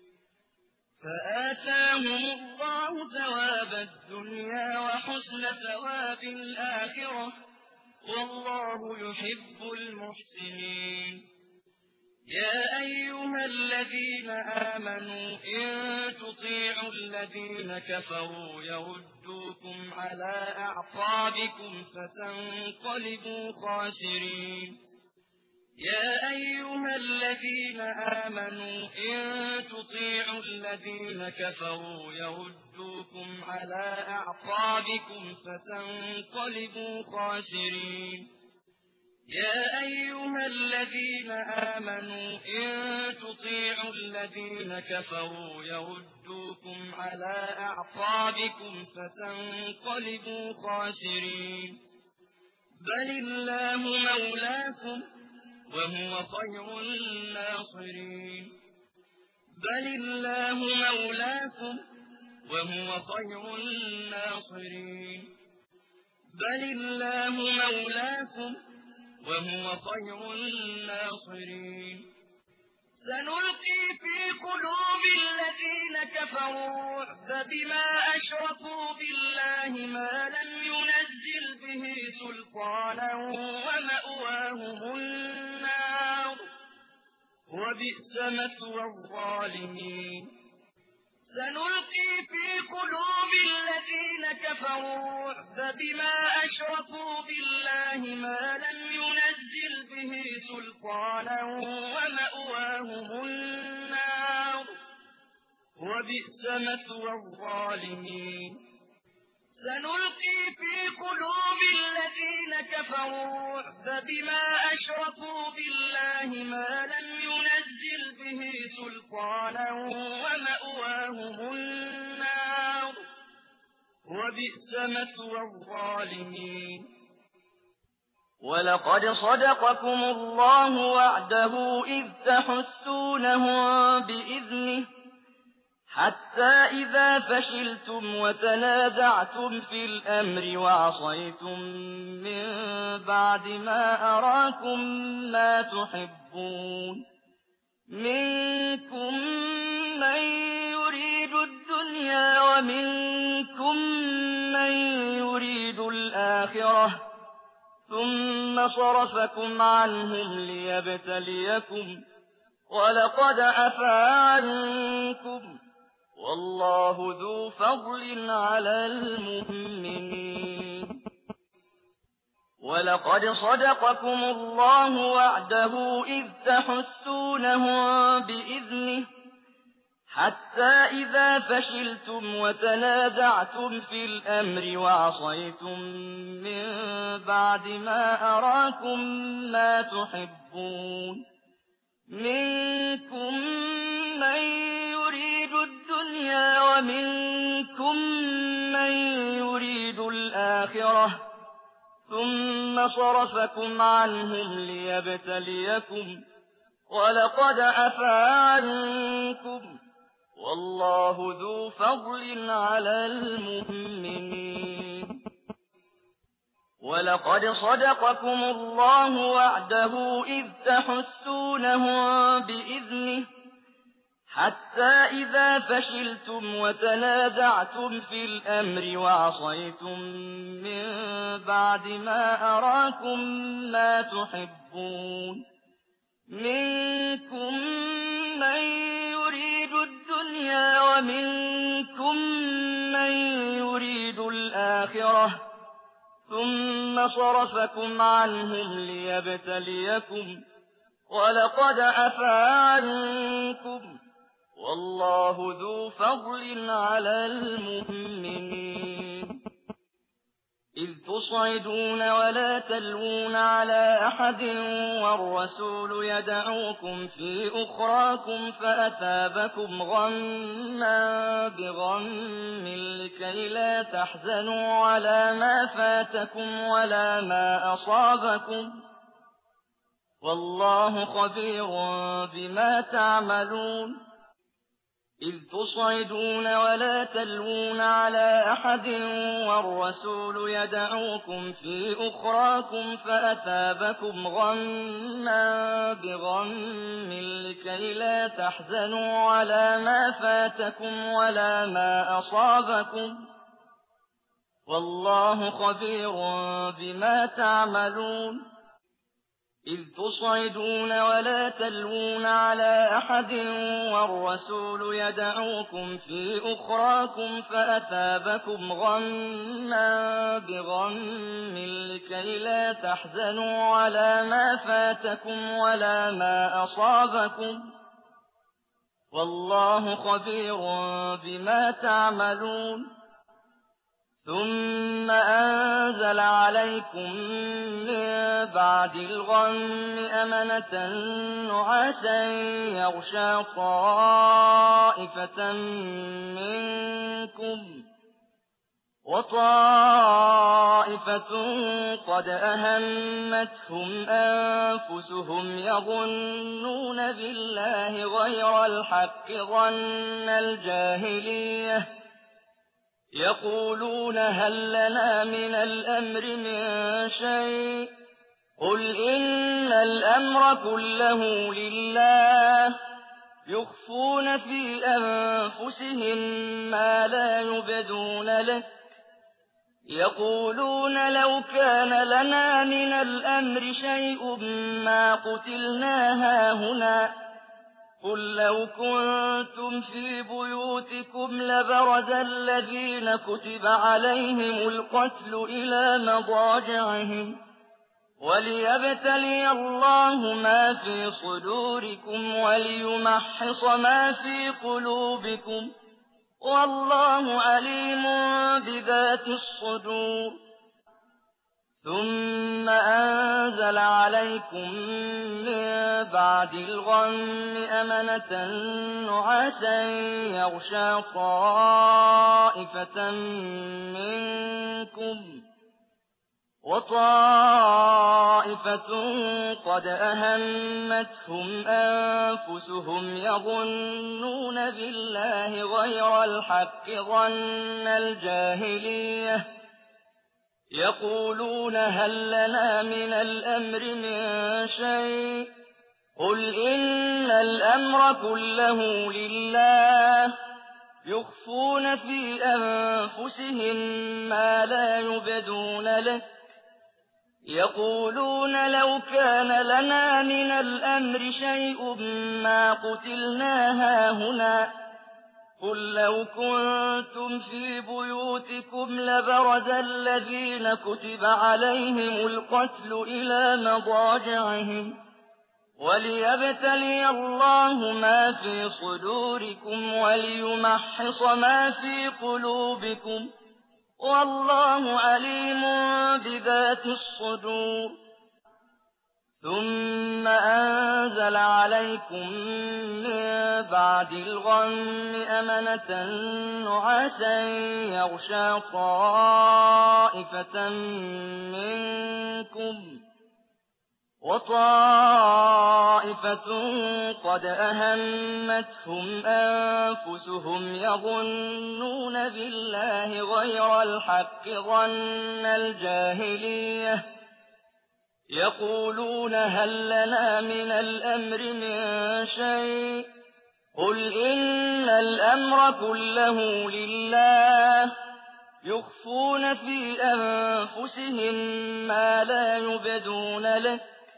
فآتاهم الله ثواب الدنيا وحسن ثواب الآخرة والله يحب المحسنين يا أيها الذين آمنوا إن تطيعوا الذين كفروا يردوكم على أعقابكم فتنقلبوا خاسرين يا أيها الذين آمنوا إن تطيعوا الذين كفروا يردوكم على أعقابكم فتنقلبوا خاسرين يا أيها الذين آمنوا إن تطيعوا الذين كفروا يردوكم على أعقابكم فتنقلبوا خاسرين بل الله مولاكم وهو خير الناصرين بل الله مولاكم وهو خير الناصرين بل الله مولاكم وهو خير الناصرين سنلقي في قلوب الذين كفروا الرعب بما أشركوا بالله ما لم ينزل به سلطانا ومأواهم النار وبئس مثوى الظالمين سنلقي في قلوب الذين كفروا الرعب بما أشركوا بالله ما لم ينزل به سلطانا ومأواهم النار وبئس مثوى الظالمين سنلقي في قلوب الذين كفروا الرعب بما أشركوا بالله ما لم ينزل به سلطانا ومأواهم النار وبئس مثوى الظالمين ولقد صدقكم الله وعده إذ تحسونهم بإذنه حتى إذا فشلتم وتنازعتم في الأمر وعصيتم من بعد ما أراكم ما تحبون منكم من يريد الدنيا ومنكم من يريد الآخرة ثم صرفكم عنهم ليبتليكم ولقد عفا عنكم والله ذو فضل على المؤمنين ولقد صدقكم الله وعده إذ تحسونهم بإذنه حتى إذا فشلتم وتنازعتم في الأمر وعصيتم من بعد ما أراكم ما تحبون منكم من يريد الدنيا ومنكم من يريد الآخرة ثم صرفكم عنهم ليبتليكم ولقد عفا عنكم والله ذو فضل على المؤمنين ولقد صدقكم الله وعده إذ تحسونهم بإذنه حتى إذا فشلتم وتنازعتم في الأمر وعصيتم من بعد ما أراكم ما تحبون منكم من يريد الدنيا ومنكم من يريد الآخرة ثم صرفكم عنهم ليبتليكم ولقد عفا عنكم والله ذو فضل على المؤمنين إذ تصعدون ولا تلوون على أحد والرسول يدعوكم في أخراكم فأثابكم غما بغم لكي لا تحزنوا على ما فاتكم ولا ما أصابكم والله خبير بما تعملون إذ تصعدون ولا تلوون على أحد والرسول يدعوكم في أخراكم فأثابكم غما بغم لكي لا تحزنوا على ما فاتكم ولا ما أصابكم والله خبير بما تعملون إذ تصعدون ولا تلوون على أحد والرسول يدعوكم في أخراكم فأثابكم غما بغم لكي لا تحزنوا على ما فاتكم ولا ما أصابكم والله خبير بما تعملون ثم أنزل عليكم من بعد الغم أمنة نعاسا يغشى طائفة منكم وطائفة قد أهمتهم أنفسهم يظنون بالله غير الحق ظن الجاهلية يقولون هل لنا من الأمر من شيء قل إن الأمر كله لله يخفون في أنفسهم ما لا يبدون لك يقولون لو كان لنا من الأمر شيء ما قتلنا هاهنا قل لو كنتم في بيوتكم لبرز الذين كتب عليهم القتل إلى مضاجعهم وليبتلي الله ما في صدوركم وليمحص ما في قلوبكم والله عليم بذات الصدور ثم أنزل عليكم من بعد الغم أمنة نعاسا يغشى طائفة منكم وطائفة قد أهمتهم أنفسهم يظنون بالله غير الحق ظن الجاهلية يقولون هل لنا من الأمر من شيء قل إن الأمر كله لله يخفون في أنفسهم ما لا يبدون لك يقولون لو كان لنا من الأمر شيء ما قتلنا هاهنا قل لو كنتم في بيوتكم لبرز الذين كتب عليهم القتل إلى مضاجعهم وليبتلي الله ما في صدوركم وليمحص ما في قلوبكم والله عليم بذات الصدور ثم أنزل عليكم من بعد الغم أمنة نعاسا يغشى طائفة منكم وطائفة قد أهمتهم أنفسهم يظنون بالله غير الحق ظن الجاهلية يقولون هل لنا من الأمر من شيء قل إن الأمر كله لله يخفون في أنفسهم ما لا يبدون لك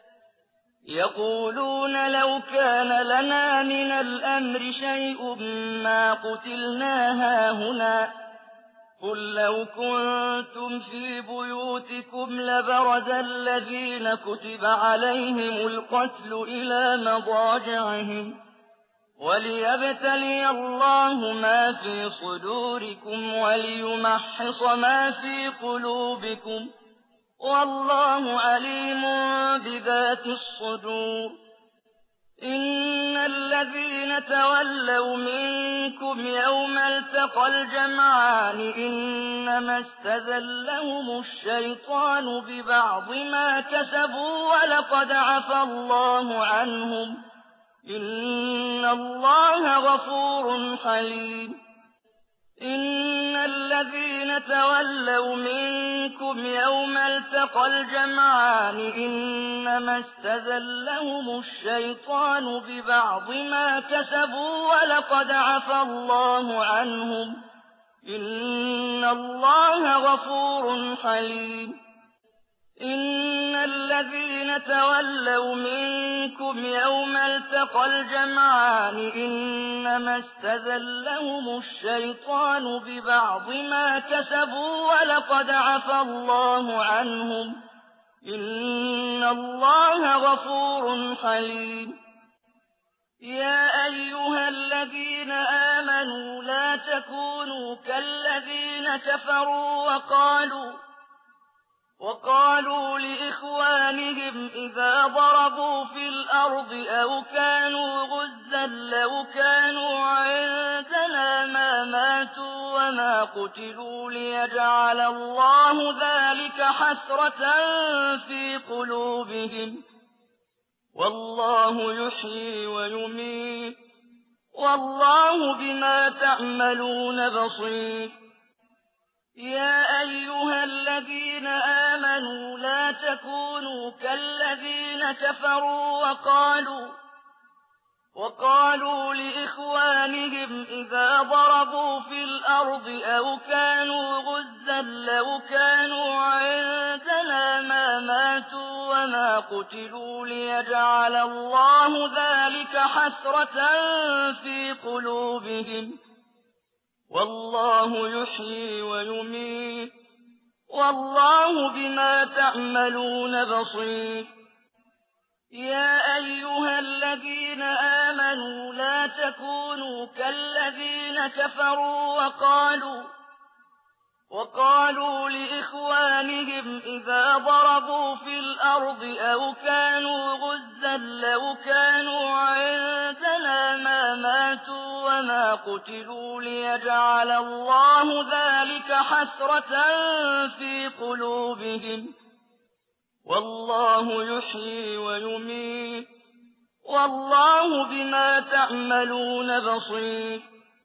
يقولون لو كان لنا من الأمر شيء ما قتلنا هاهنا قل لو كنتم في بيوتكم لبرز الذين كتب عليهم القتل إلى مضاجعهم وليبتلي الله ما في صدوركم وليمحص ما في قلوبكم والله عليم بذات الصدور إن الذين تولوا منكم يوم التقى الجمعان إنما استزلهم الشيطان ببعض ما كسبوا ولقد عفى الله عنهم إن الله غفور حليم. إن الذين تولوا منكم يوم التقى الجمعان إنما استزلهم الشيطان ببعض ما كسبوا ولقد عفى الله عنهم إن الله غفور حليم. إن الذين تولوا منكم يوم التقى الجمعان إنما استزلهم الشيطان ببعض ما كسبوا ولقد عفى الله عنهم إن الله غفور حليم. يا أيها الذين آمنوا لا تكونوا كالذين كفروا وقالوا لإخوانهم إذا ضربوا في الأرض أو كانوا غزا لو كانوا عندنا ما ماتوا وما قتلوا ليجعل الله ذلك حسرة في قلوبهم والله يحيي ويميت والله بما تعملون بصير. يا أيها الذين آمنوا لا تكونوا كالذين كفروا وقالوا لإخوانهم إذا ضربوا في الأرض أو كانوا غزا لو كانوا عندنا ما ماتوا وما قتلوا ليجعل الله ذلك حسرة في قلوبهم والله يحيي ويميت والله بما تعملون بصير. يا أيها الذين آمنوا لا تكونوا كالذين كفروا وقالوا لإخوانهم إذا ضربوا في الأرض أو كانوا غزا لو كانوا عندنا ما ماتوا وما قتلوا ليجعل الله ذلك حسرة في قلوبهم والله يحيي ويميت والله بما تعملون بصير.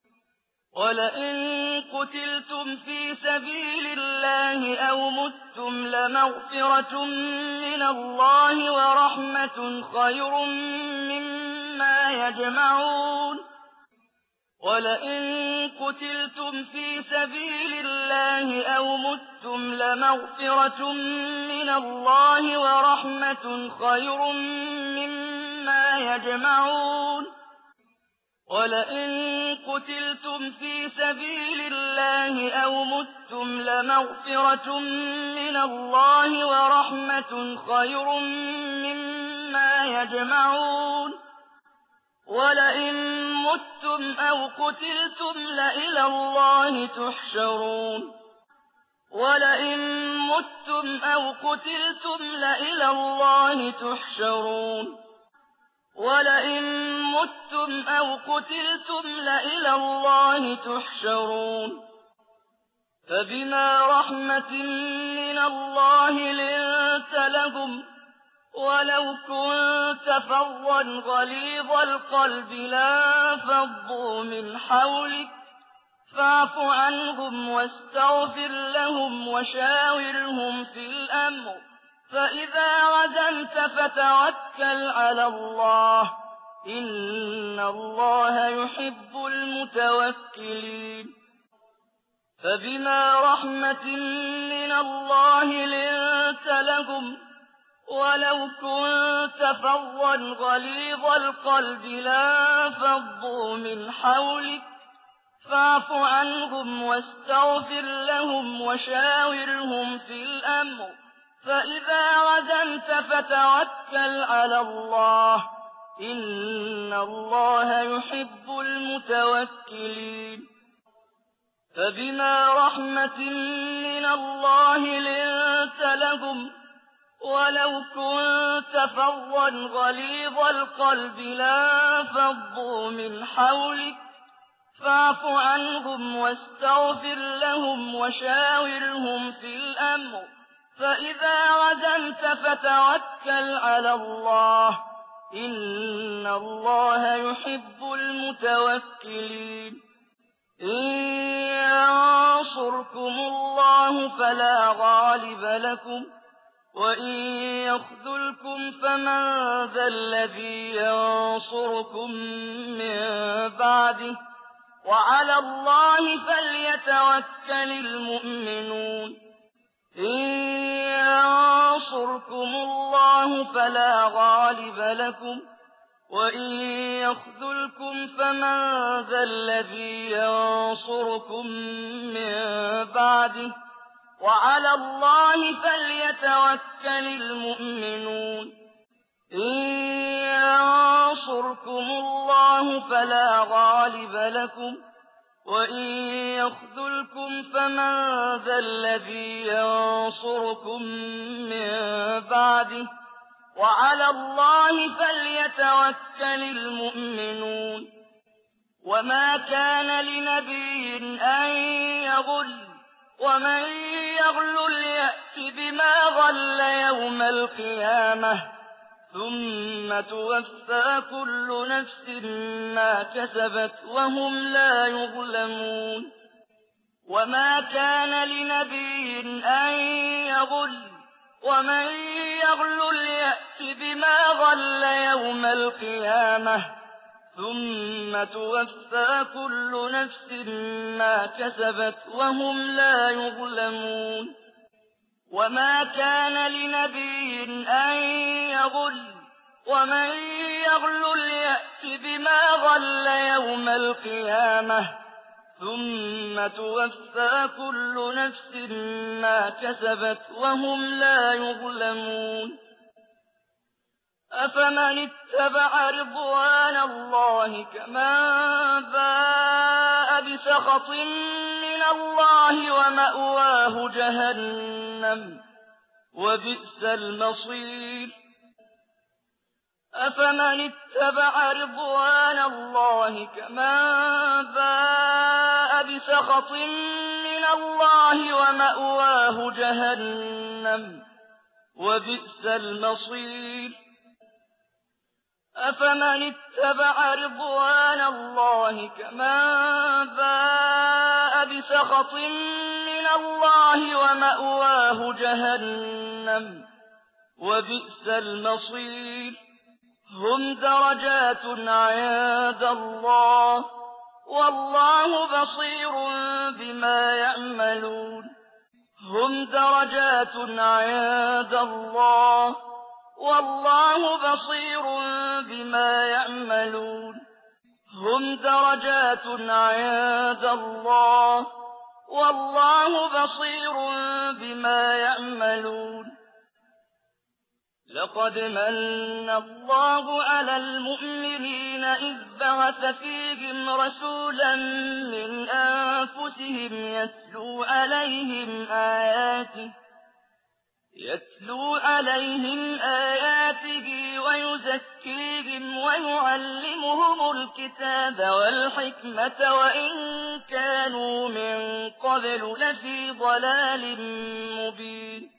ولئن قتلتم في سبيل الله أو متم لمغفرة من الله ورحمة خير مما يجمعون. ولئن قتلتم في سبيل الله أو متم لمغفرة من الله ورحمة خير مما يجمعون. ولئن قتلتم في سبيل الله أو متم لمغفرة من الله ورحمة خير مما يجمعون. ولئن متم أو قتلتم لإلى الله تحشرون. ولئن متم أو قتلتم لإلى الله تحشرون. ولئن متم أو قتلتم لإلى الله تحشرون. فبما رحمة من الله لنت لهم ولو كنت فظا غليظ القلب لانفضوا من حولك فاعف عنهم واستغفر لهم وشاورهم في الأمر فإذا عزمت فتوكل على الله إن الله يحب المتوكلين. فبما رحمة من الله لنت لهم ولو كنت فظا غليظ القلب لانفضوا من حولك فاعف عنهم واستغفر لهم وشاورهم في الأمر فإذا عزمت فتوكل على الله إن الله يحب المتوكلين. فبما رحمة من الله لنت لهم ولو كنت فظا غليظ القلب لانفضوا من حولك فاعف عنهم واستغفر لهم وشاورهم في الأمر فإذا عزمت فتوكل على الله إن الله يحب المتوكلين إن ينصركم الله فلا غالب لكم وإن يخذلكم فمن ذا الذي ينصركم من بعده وعلى الله فليتوكل المؤمنون إن ينصركم الله فلا غالب لكم وإن يخذلكم فمن ذا الذي ينصركم من بعده وعلى الله فليتوكل المؤمنون إن ينصركم الله فلا غالب لكم وإن يخذلكم فمن ذا الذي ينصركم من بعده وعلى الله فليتوكل المؤمنون وما كان لنبي أن يغل ومن يغل يأت بما غل يوم القيامة ثم توفى كل نفس ما كسبت وهم لا يظلمون وما كان لنبي أن يغل ومن يغل يأت بما غل يوم القيامة ثم توفى كل نفس ما كسبت وهم لا يظلمون وما كان لنبي أن يغل ومن يغل يأت بما غل يوم القيامة ثم توفى كل نفس ما كسبت وهم لا يظلمون أفمن اتبع رضوان الله كمن باء بسخط من الله ومأواه جهنم وبئس المصير أفمن اتبع رضوان الله كمن باء بسخط من الله ومأواه جهنم وبئس المصير أفمن اتبع رضوان الله كمن باء بسخط من الله ومأواه جهنم وبئس المصير هم درجات عند الله والله بصير بما يعملون هم درجات عند الله والله بصير بما يعملون هم درجات عند الله والله بصير بما يعملون لقد من الله على المؤمنين إذ بعث فيهم رسولا من أنفسهم يتلو عليهم آياته ويزكيهم ويعلمهم الكتاب والحكمة وإن كانوا من قبل لفي ضلال مبين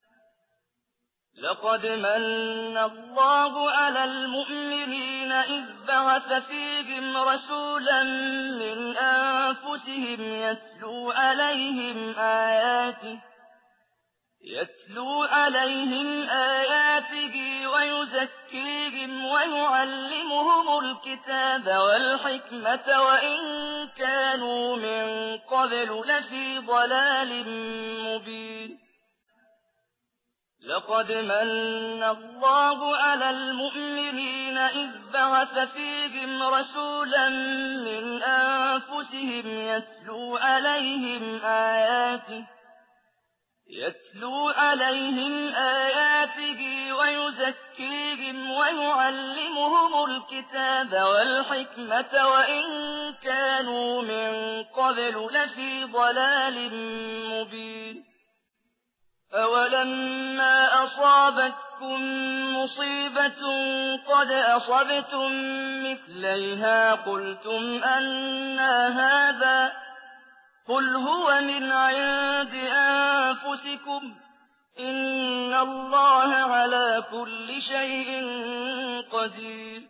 لقد من الله على المؤمنين إذ بعث فيهم رسولا من أنفسهم يتلو عليهم آياته ويزكيهم ويعلمهم الكتاب والحكمة وإن كانوا من قبل لفي ضلال مبين لقد من الله على المؤمنين إذ بعث فيهم رسولا من أنفسهم يتلو عليهم آياته ويزكيهم ويعلمهم الكتاب والحكمة وإن كانوا من قبل لفي ضلال مبين أولما أصابتكم مصيبة قد أصبتم مثليها قلتم أنى هذا قل هو من عند أنفسكم إن الله على كل شيء قدير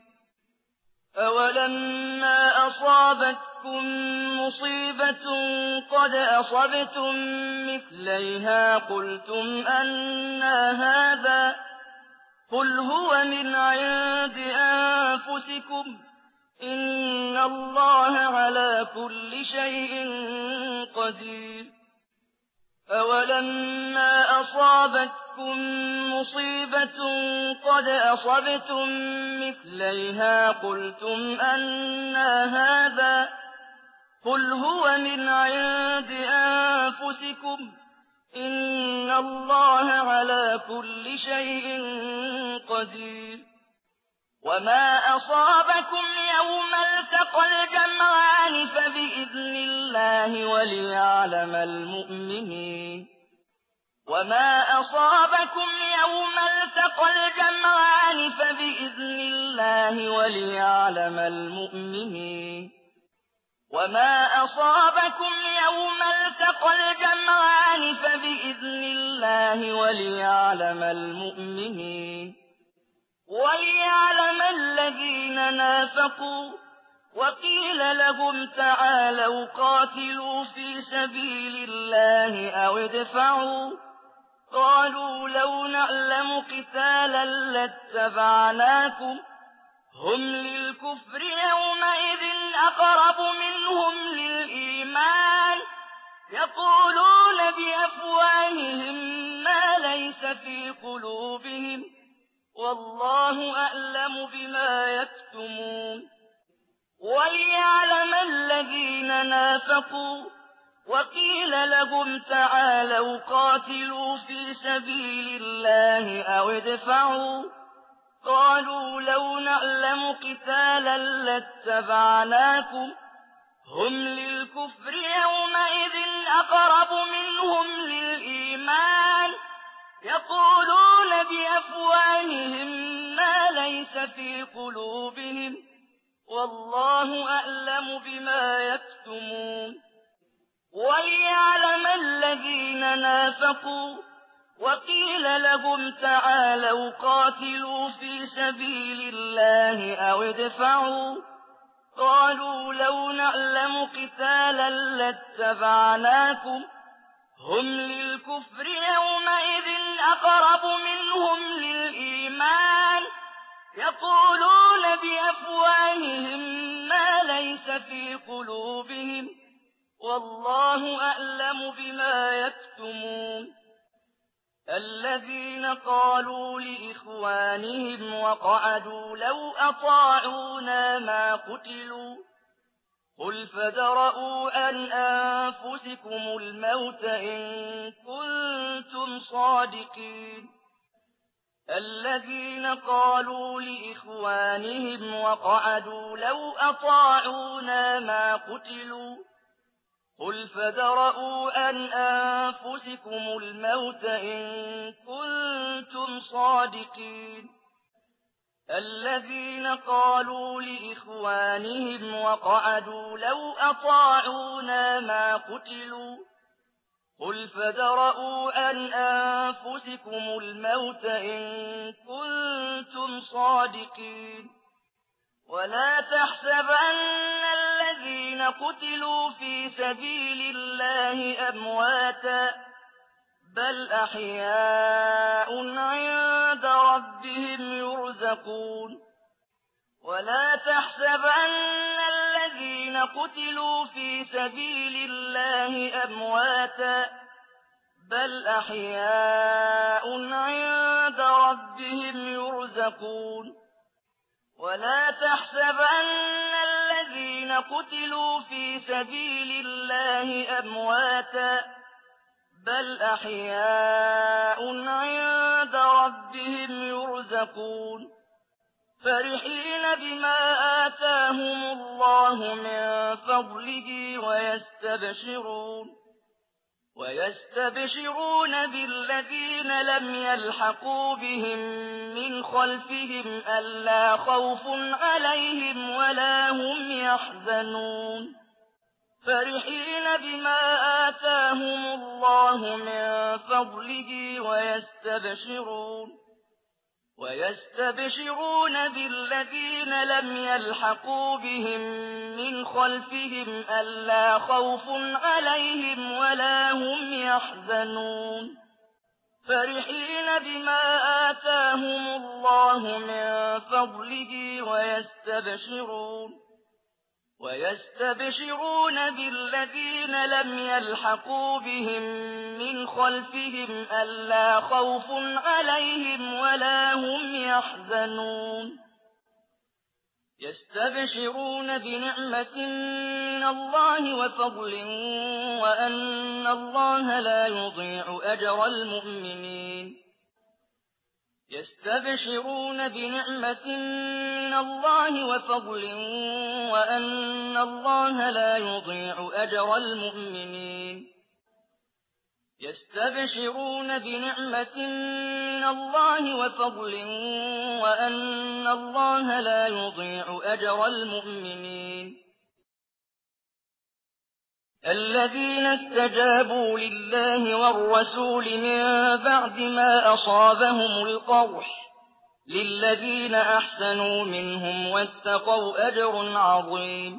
أولما أصابتكم مصيبة قد أصبتم مثليها قلتم أنى هذا قل هو من عند أنفسكم إن الله على كل شيء قدير أولما أصابتكم مصيبة قد أصبتم مثليها قلتم أنى هذا قل هو من عند أنفسكم إن الله على كل شيء قدير وما أصابكم يوم التقى الجمعان فبإذن الله وليعلم المؤمنين وما أصابكم يوم التقى الجمعان فبإذن الله وليعلم المؤمنين وما أصابكم يوم التقى الجمعان فبإذن الله وليعلم المؤمنين وليعلم الذين نافقوا وقيل لهم تعالوا قاتلوا في سبيل الله أو ادفعوا قالوا لو نعلم قتالا لاتبعناكم هم للكفر يومئذ أقرب منهم للإيمان يقولون بأفواههم ما ليس في قلوبهم والله أعلم بما يكتمون وليعلم الذين نافقوا وقيل لهم تعالوا قاتلوا في سبيل الله أو ادفعوا قالوا لو نعلم قتالا لاتبعناكم هم للكفر يومئذ أقرب منهم للإيمان يقولون بأفواههم ما ليس في قلوبهم والله أعلم بما يكتمون وليعلم الذين نافقوا وقيل لهم تعالوا قاتلوا في سبيل الله أو ادفعوا قالوا لو نعلم قتالا لاتبعناكم هم للكفر يومئذ أقرب منهم للإيمان يقولون بأفواههم ما ليس في قلوبهم والله أعلم بما يكتمون الذين قالوا لإخوانهم وقعدوا لو أطاعونا ما قتلوا قل فادرءوا عن أنفسكم الموت إن كنتم صادقين الذين قالوا لإخوانهم وقعدوا لو أطاعونا ما قتلوا قل فادرءوا عن أنفسكم الموت إن كنتم صادقين الذين قالوا لإخوانهم وقعدوا لو أطاعونا ما قتلوا قل فادرءوا عن أنفسكم الموت إن كنتم صادقين ولا تحسبن الذين قتلوا في سبيل الله أمواتا بل أحياء عند ربهم يرزقون ولا تحسبن الذين قتلوا في سبيل الله أمواتا بل أحياء عند ربهم يرزقون ولا تحسبن الذين قتلوا في سبيل الله أمواتا بل أحياء عند ربهم يرزقون فرحين بما آتاهم الله من فضله ويستبشرون بالذين لم يلحقوا بهم من خلفهم ألا خوف عليهم ولا هم يحزنون فرحين بما آتاهم الله من فضله ويستبشرون بالذين لم يلحقوا بهم من خلفهم ألا خوف عليهم ولا هم يحزنون فرحين بما آتاهم الله من فضله ويستبشرون بالذين لم يلحقوا بهم من خلفهم ألا خوف عليهم ولا هم يحزنون يستبشرون بنعمة من الله وفضل وأن الله لا يضيع أجر المؤمنين يستبشرون بنعمة من الله وفضل وأن الله لا يضيع أجر المؤمنين يستبشرون بنعمة من الله وفضل وأن الله لا يضيع أجر المؤمنين الذين استجابوا لله والرسول من بعد ما أصابهم القرح للذين أحسنوا منهم واتقوا أجر عظيم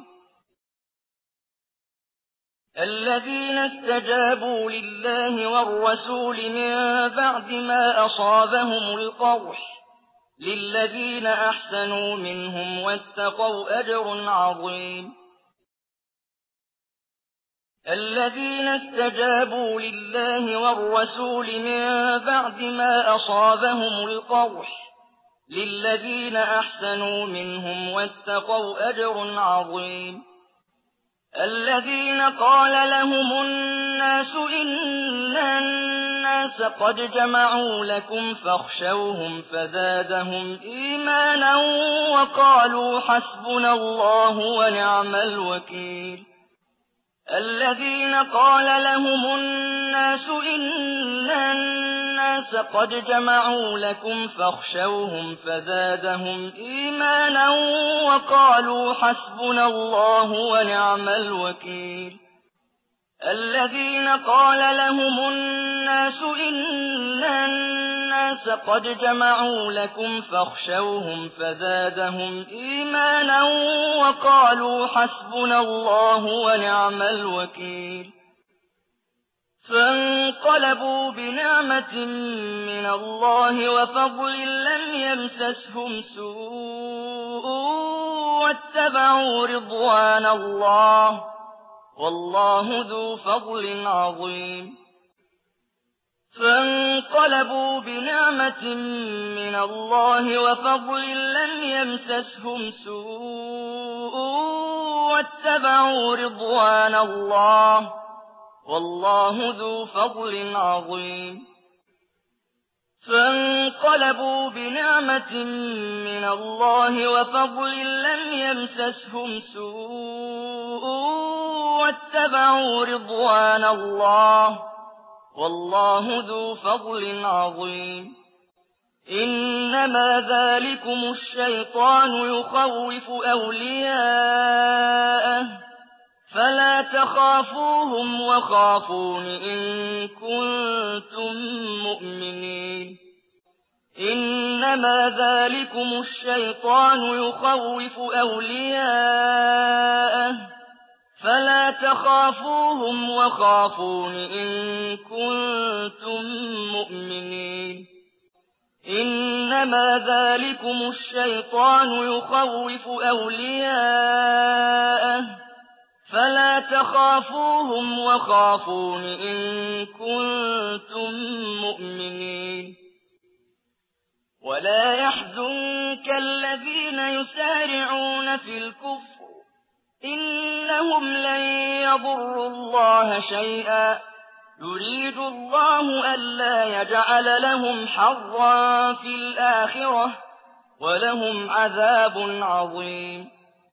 الذين استجابوا لله والرسول من بعد ما أصابهم القرح للذين أحسنوا منهم واتقوا أجر عظيم الذين استجابوا لله والرسول من بعد ما أصابهم القرح للذين أحسنوا منهم واتقوا أجر عظيم الذين قال لهم الناس إن الناس قد جمعوا لكم فاخشوهم فزادهم إيمانا وقالوا حسبنا الله ونعم الوكيل الذين قال لهم الناس إن الناس قد جمعوا لكم فاخشوهم فزادهم إيمانا وقالوا حسبنا الله ونعم الوكيل الذين قال لهم الناس إن الناس قد جمعوا لكم فاخشوهم فزادهم إيمانا وقالوا حسبنا الله ونعم الوكيل فانقلبوا بنعمة من الله وفضل لم يمسسهم سوء واتبعوا رضوان الله والله ذو فضل عظيم فانقلبوا بنعمة من الله وفضل لم يمسسهم سوء واتبعوا رضوان الله والله ذو فضل عظيم فانقلبوا بنعمة من الله وفضل لم يمسسهم سوء واتبعوا رضوان الله والله ذو فضل عظيم إنما ذلكم الشيطان يخوف أولياءه فلا تخافوهم وخافون إن كنتم مؤمنين إنما ذلكم الشيطان يخوف أولياءه فلا تخافوهم وخافون إن كنتم مؤمنين إنما ذلكم الشيطان يخوف أولياءه فلا تخافوهم وخافون إن كنتم مؤمنين ولا يحزنك الذين يسارعون في الكفر إنهم لن يضروا الله شيئا يريد الله ألا يجعل لهم حظا في الآخرة ولهم عذاب عظيم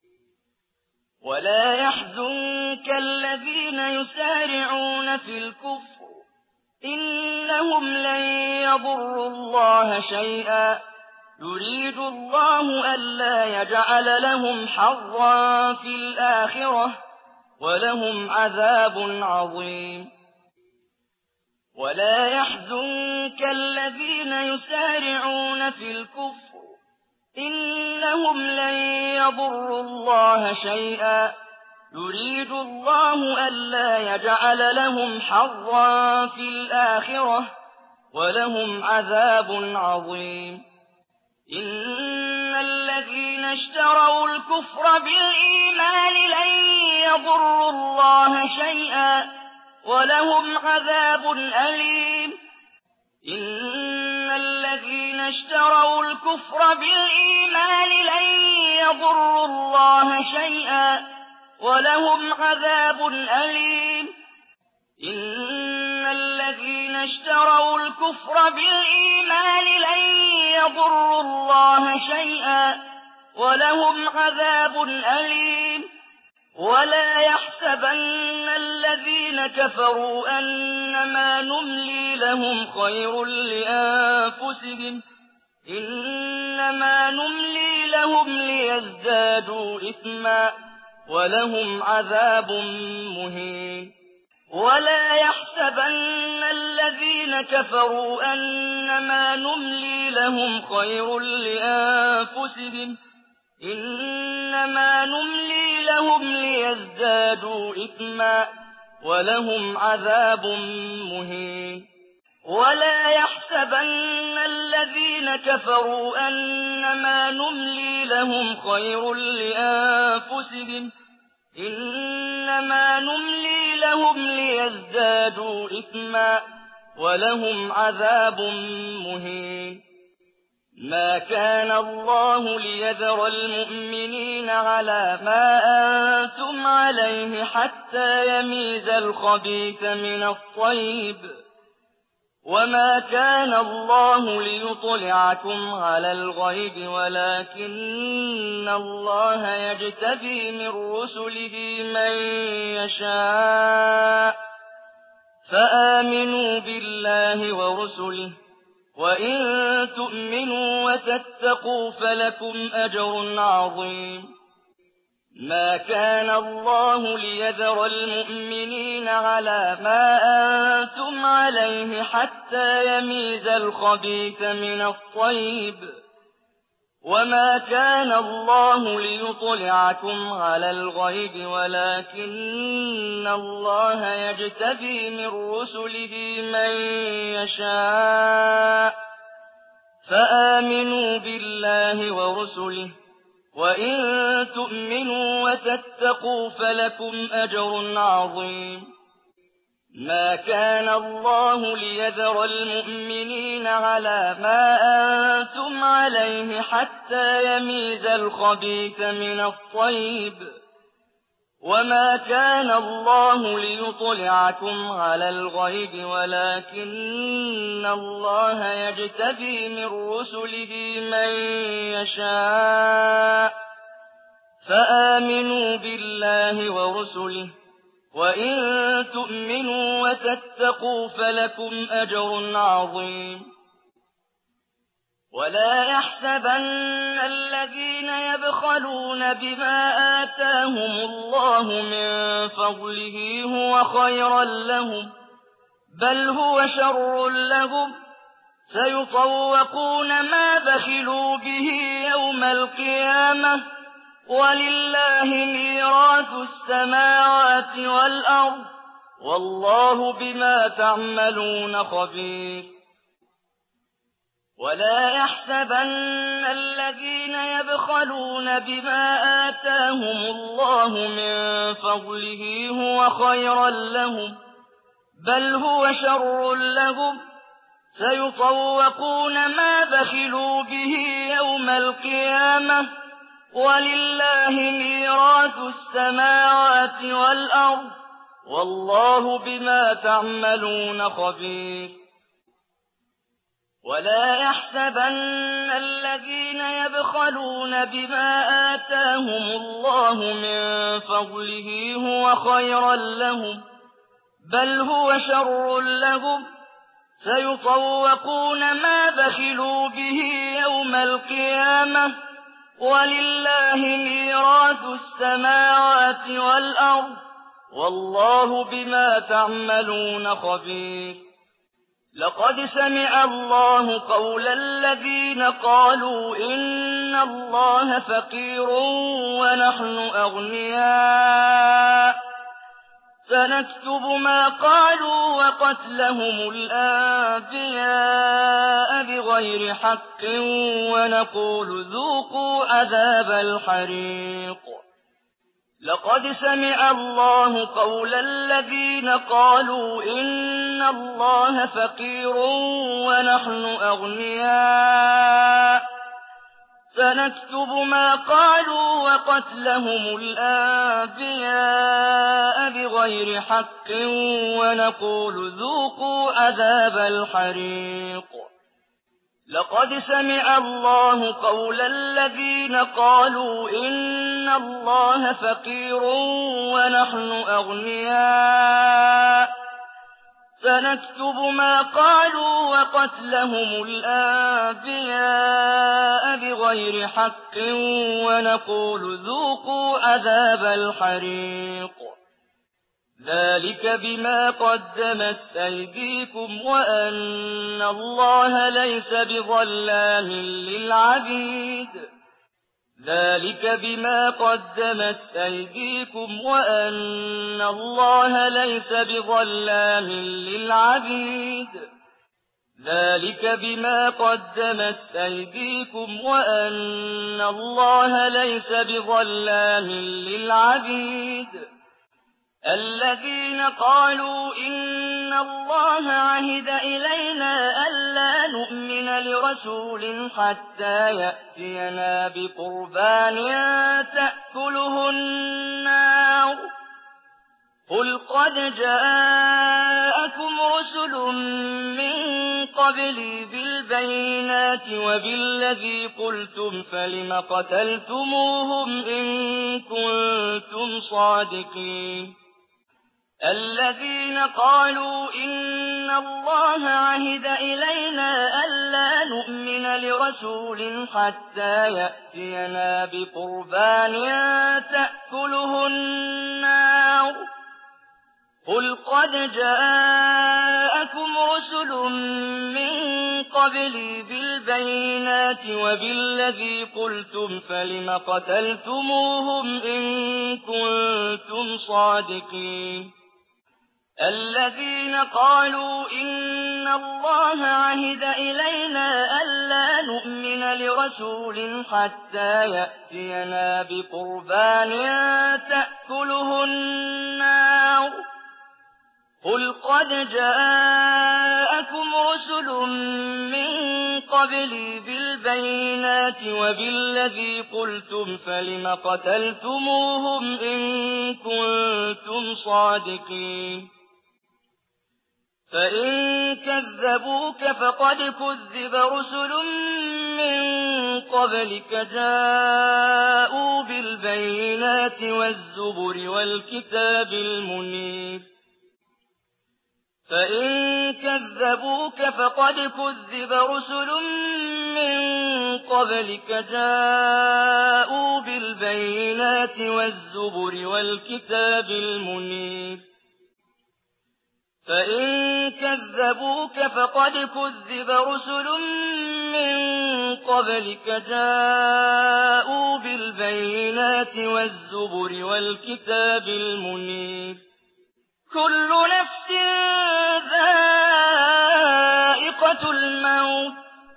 ولا يحزنك الذين يسارعون في الكفر إنهم لن يضروا الله شيئا يريد الله ألا يجعل لهم حظا في الآخرة ولهم عذاب عظيم ولا يحزنك الذين يسارعون في الكفر إنهم لن يضروا الله شيئا يريد الله ألا يجعل لهم حظا في الآخرة ولهم عذاب عظيم إن الذين اشتروا الكفر بالإيمان لن يضروا الله شيئا ولهم عذاب أليم إن الذين اشتروا الكفر بالإيمان لن يضروا الله شيئا ولهم عذاب أليم إن الذين اشتروا الكفر بالإيمان لن يضروا الله شيئا ولهم عذاب أليم ولا يحسبن الذين كفروا أنما نملي لهم خير لأنفسهم إنما نملي لهم ليزدادوا إثما ولهم عذاب مهين ولا يحسبن الذين كفروا أنما نملي لهم خير لأنفسهم إنما نملي لهم ليزدادوا إثما ولهم عذاب مهين ولا يحسبن الذين كفروا أنما نملي لهم خير لأنفسهم إنما نملي لهم ليزدادوا إثما ولهم عذاب مهين ما كان الله ليذر المؤمنين على ما أنتم عليه حتى يميز الخبيث من الطيب وما كان الله ليطلعكم على الغيب ولكن الله يجتبي من رسله من يشاء فآمنوا بالله ورسله وإن تؤمنوا وتتقوا فلكم أجر عظيم ما كان الله ليذر المؤمنين على ما أنتم عليه حتى يميز الخبيث من الطيب وما كان الله ليطلعكم على الغيب ولكن الله يجتبي من رسله من يشاء فآمنوا بالله ورسله وإن تؤمنوا وتتقوا فلكم أجر عظيم ما كان الله ليذر المؤمنين على ما أنتم عليه حتى يميز الخبيث من الطيب وما كان الله ليطلعكم على الغيب ولكن الله يجتبي من رسله من يشاء فآمنوا بالله ورسله وإن تؤمنوا وتتقوا فلكم أجر عظيم ولا يحسبن الذين يبخلون بما آتاهم الله من فضله هو خيرا لهم بل هو شر لهم سيطوقون ما بخلوا به يوم القيامة ولله ميراث السماوات والأرض والله بما تعملون خبير ولا يحسبن الذين يبخلون بما آتاهم الله من فضله هو خيرا لهم بل هو شر لهم سيطوقون ما بخلوا به يوم القيامة ولله ميراث السماوات والأرض والله بما تعملون خبير ولا يحسبن الذين يبخلون بما آتاهم الله من فضله هو خيرا لهم بل هو شر لهم سيطوقون ما بخلوا به يوم القيامة ولله ميراث السماوات والأرض والله بما تعملون خبير. لقد سمع الله قول الذين قالوا إن الله فقير ونحن أغنياء سنكتب ما قالوا وقتلهم الأنبياء بغير حق ونقول ذوقوا عذاب الحريق. لقد سمع الله قول الذين قالوا إن الله فقير ونحن أغنياء سنكتب ما قالوا وقتلهم الأنبياء بغير حق ونقول ذوقوا عذاب الحريق. لقد سمع الله قول الذين قالوا إن الله فقير ونحن أغنياء سنكتب ما قالوا وقتلهم الأنبياء بغير حق ونقول ذوقوا عذاب الحريق. ذلك بما قدمت أيديكم وأن الله ليس بظلام للعبيد. ذلك بما قدمت أيديكم وأن الله ليس بظلام للعبيد. ذلك بما قدمت أيديكم وأن الله ليس بظلام للعبيد. الذين قالوا إن الله عهد إلينا ألا نؤمن لرسول حتى يأتينا بقربان تأكله النار قل قد جاءكم رسل من قبلي بالبينات وبالذي قلتم فلم قتلتموهم إن كنتم صادقين. الذين قالوا إن الله عهد إلينا ألا نؤمن لرسول حتى يأتينا بقربان تأكله النار قل قد جاءكم رسل من قبلي بالبينات وبالذي قلتم فلم قتلتموهم إن كنتم صادقين. الذين قالوا إن الله عهد إلينا ألا نؤمن لرسول حتى يأتينا بقربان تأكله النار قل قد جاءكم رسل من قبلي بالبينات وبالذي قلتم فلم قتلتموهم إن كنتم صادقين. فإن كذبوك فقد كذب رسل من قبلك جاءوا بالبينات والزبر والكتاب المنير. فإن كذبوك فقد كذب رسل من قبلك جاءوا بالبينات والزبر والكتاب المنير. فإن كذبوك فقد كذب رسل من قبلك جاءوا بالبينات والزبر والكتاب المنير. كل نفس ذائقة الموت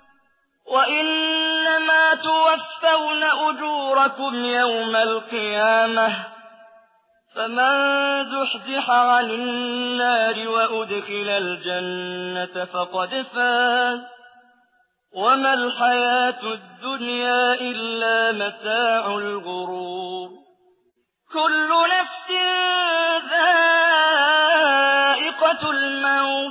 وإنما توفون أجوركم يوم القيامة فمن زحزح عن النار وأدخل الجنة فقد فاز وما الحياة الدنيا إلا متاع الغرور. كل نفس ذائقة الموت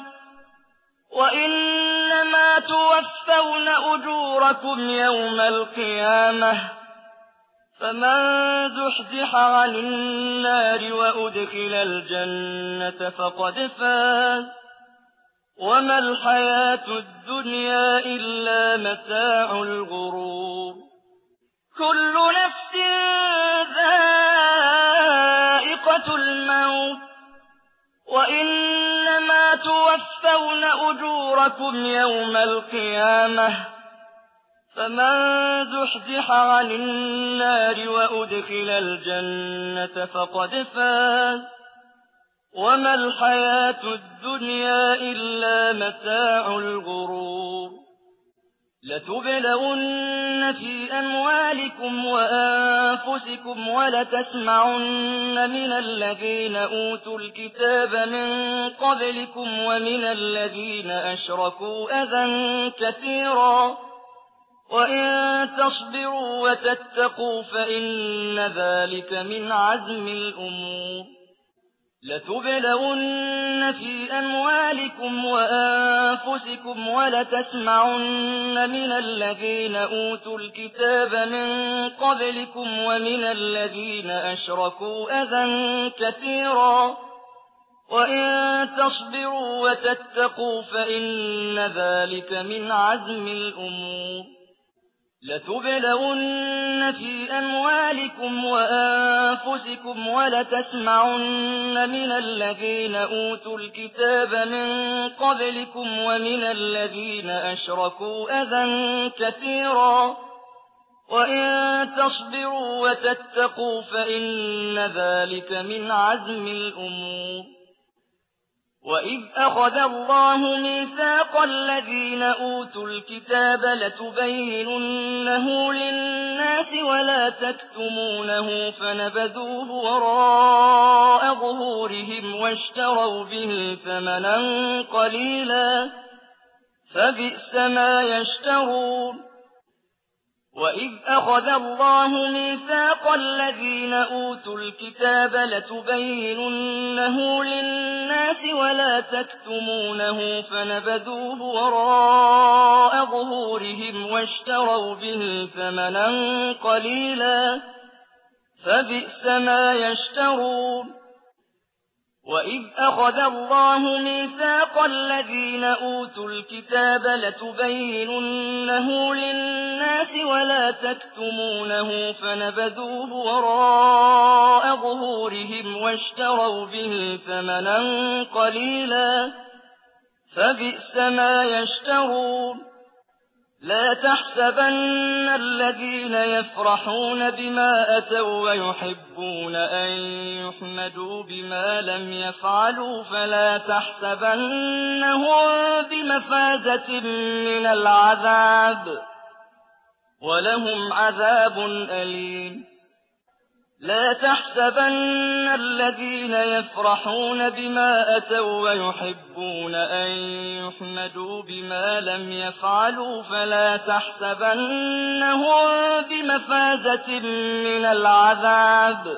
وإنما توفون أجوركم يوم القيامة فمن زحزح عن النار وأدخل الجنة فقد فاز وما الحياة الدنيا إلا متاع الغرور. كل نفس ذائقة سكرات الموت وإنما توفون أجوركم يوم القيامة فمن زحزح عن النار وأدخل الجنة فقد فاز وما الحياة الدنيا إلا متاع الغرور لتبلون في أموالكم وأنفسكم ولتسمعن من الذين أوتوا الكتاب من قبلكم ومن الذين أشركوا أذى كثيرا وإن تصبروا وتتقوا فإن ذلك من عزم الأمور لتبلون في أموالكم وأنفسكم ولتسمعن من الذين أوتوا الكتاب من قبلكم ومن الذين أشركوا أذى كثيرا وإن تصبروا وتتقوا فإن ذلك من عزم الأمور لتبلون في أموالكم وأنفسكم ولتسمعن من الذين أوتوا الكتاب من قبلكم ومن الذين أشركوا أذى كثيرا وإن تصبروا وتتقوا فإن ذلك من عزم الأمور وإذ أخذ الله ميثاق الذين أوتوا الكتاب لتبيننه للناس ولا تكتمونه فنبذوه وراء ظهورهم واشتروا به ثمنا قليلا فبئس ما يشترون وإذ أخذ الله ميثاق الذين أوتوا الكتاب لتبيننه للناس ولا تكتمونه فنبذوه وراء ظهورهم واشتروا به ثمنا قليلا فبئس ما يشترون وإذ أخذ الله ميثاق الذين أوتوا الكتاب لتبيننه للناس ولا تكتمونه فنبذوه وراء ظهورهم واشتروا به ثمنا قليلا فبئس ما يشترون لا تحسبن الذين يفرحون بما أتوا ويحبون أن يحمدوا بما لم يفعلوا فلا تحسبنهم بمفازة من العذاب ولهم عذاب أليم لا تحسبن الذين يفرحون بما أتوا ويحبون أن يحمدوا بما لم يفعلوا فلا تحسبنهم بمفازة من العذاب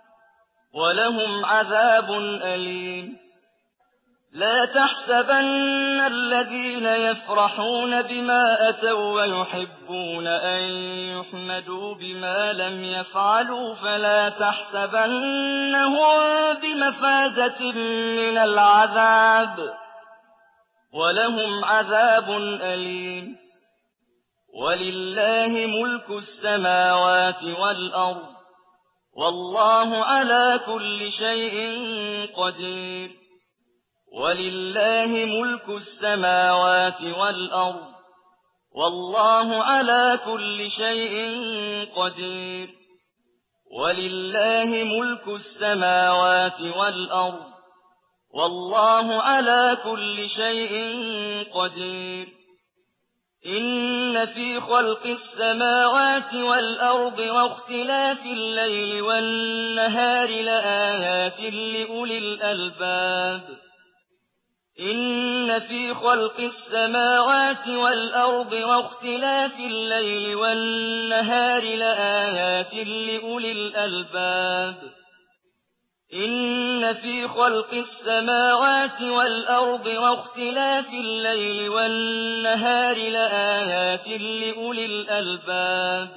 ولهم عذاب أليم لا تحسبن الذين يفرحون بما أتوا ويحبون أن يحمدوا بما لم يفعلوا فلا تحسبنهم بمفازة من العذاب ولهم عذاب أليم ولله ملك السماوات والأرض والله على كل شيء قدير ولله ملك السماوات والأرض والله على كل شيء قدير ولله ملك السماوات والأرض والله على كل شيء قدير إن في خلق السماوات والأرض واختلاف الليل والنهار لآيات لأولي الألباب إن في خلق السماوات والأرض واختلاف الليل والنهار لآيات لأولي الألباب إن في خلق السماوات والأرض واختلاف الليل والنهار لآيات لأولي الألباب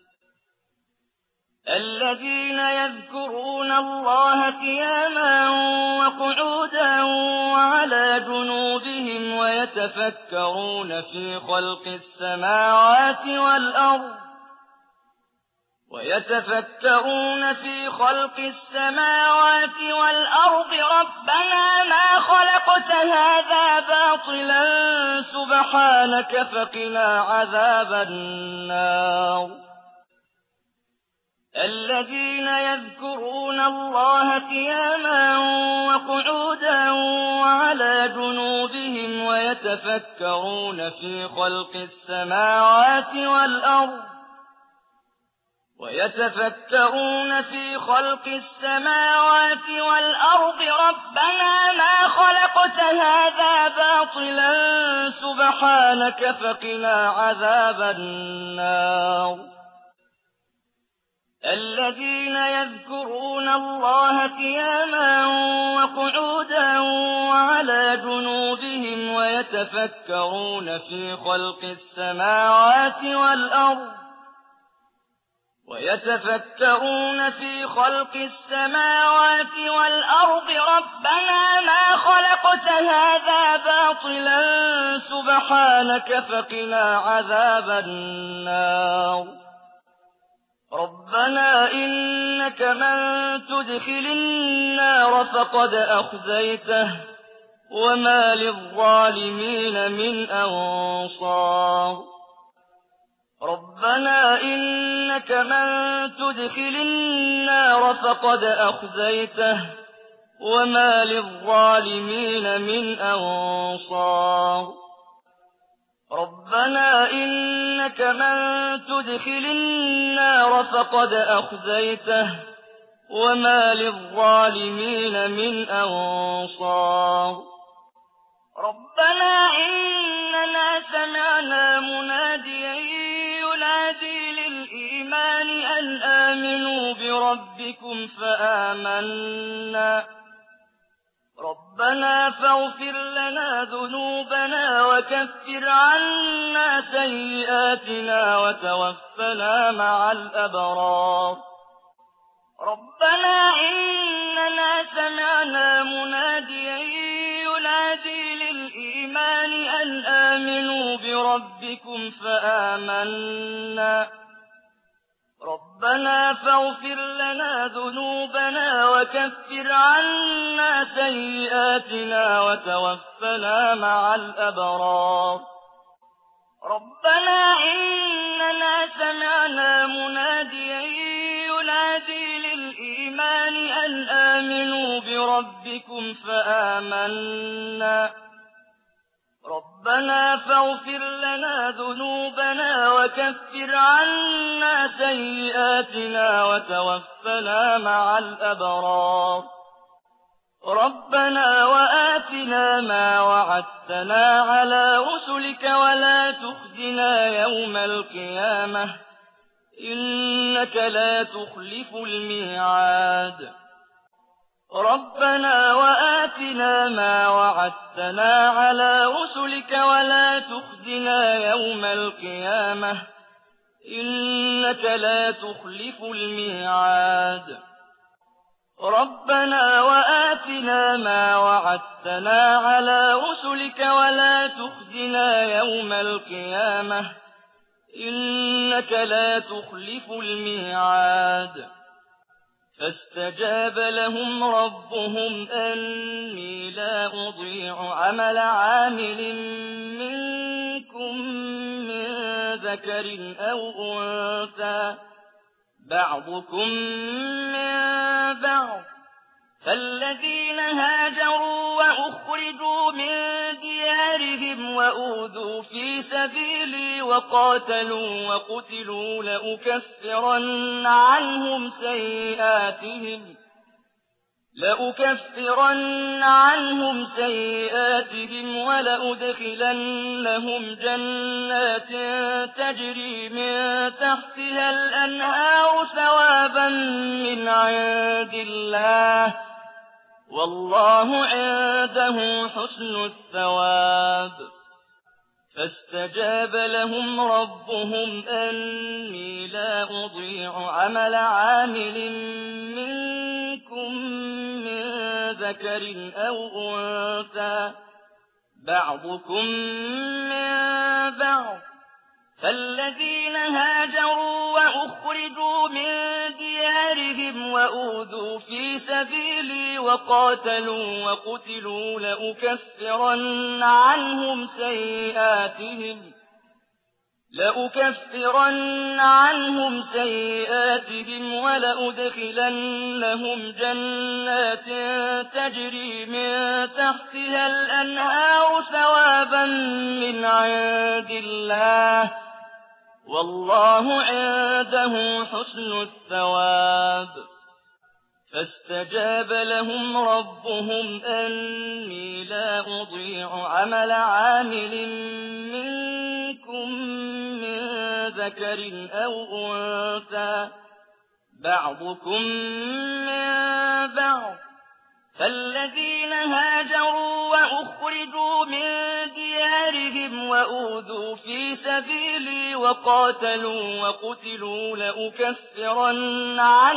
الذين يذكرون الله قياما وقعودا وعلى جنوبهم ويتفكرون في خلق السماوات والأرض ويتفكرون في خلق السماوات والأرض ربنا ما خلقت هذا باطلا سبحانك فقنا عذاب النار الذين يذكرون الله قياما وقعودا وعلى جنوبهم ويتفكرون في خلق السماوات والأرض ربنا ما خلقت هذا باطلا سبحانك فقنا عذاب النار الذين يذكرون الله قياما وقعودا وعلى جنوبهم ويتفكرون في خلق السماوات والأرض ربنا ما خلقت هذا باطلا سبحانك فقنا عذاب النار ربنا إنك من تدخل النار فقد أخزيته وما للظالمين من أنصار ربنا إنك من تدخل النار فقد أخزيته وما للظالمين من أنصار ربنا إنك من تدخل النار فقد أخزيته وما للظالمين من أنصار ربنا إننا سمعنا مناديا ينادي للإيمان أن آمنوا بربكم فآمنا ربنا فاغفر لنا ذنوبنا وكفر عنا سيئاتنا وتوفنا مع الأبرار ربنا إننا سمعنا مناديا ينادي للإيمان أن آمنوا بربكم فآمنا ربنا فاغفر لنا ذنوبنا وكفر عنا سيئاتنا وتوفنا مع الأبرار ربنا إننا سمعنا مناديا ينادي للإيمان أن آمنوا بربكم فآمنا ربنا فاغفر لنا ذنوبنا وكفر عنا سيئاتنا وتوفنا مع الأبرار ربنا وآتنا ما وعدتنا على رسلك ولا تخزنا يوم القيامة إنك لا تخلف الميعاد ربنا وآتنا ما وعدتنا على رسلك ولا تخزنا يوم القيامة إنك لا تخلف الميعاد ربنا وآتنا ما وعدتنا على رسلك ولا تخزنا يوم القيامة إنك لا تخلف الميعاد فاستجاب لهم ربهم أني لا أضيع عمل عامل منكم من ذكر أو أنثى بعضكم من بعض فالذين هاجروا وأخرجوا من ديارهم وأوذوا في سبيلي وقاتلوا وقتلوا لأكفرن عنهم سيئاتهم ولأدخلنهم جنات تجري من تحتها الأنهار ثوابا من عند الله والله عنده حسن الثواب فاستجاب لهم ربهم أني لا أضيع عمل عامل منكم من ذكر أو أنثى بعضكم من بعض فالذين هاجروا وأخرجوا من ديارهم وأوذوا في سبيلي وقاتلوا وقتلوا لأكفرن عنهم سيئاتهم ولأدخلنهم جنات تجري من تحتها الأنهار ثوابا من عند الله والله عنده حسن الثواب. فاستجاب لهم ربهم أني لا أضيع عمل عامل منكم من ذكر أو أنثى بعضكم من بعض، فالذين هاجروا وأخرجوا من ديارهم وأوذوا في سبيلي وقاتلوا وقتلوا لأكفرن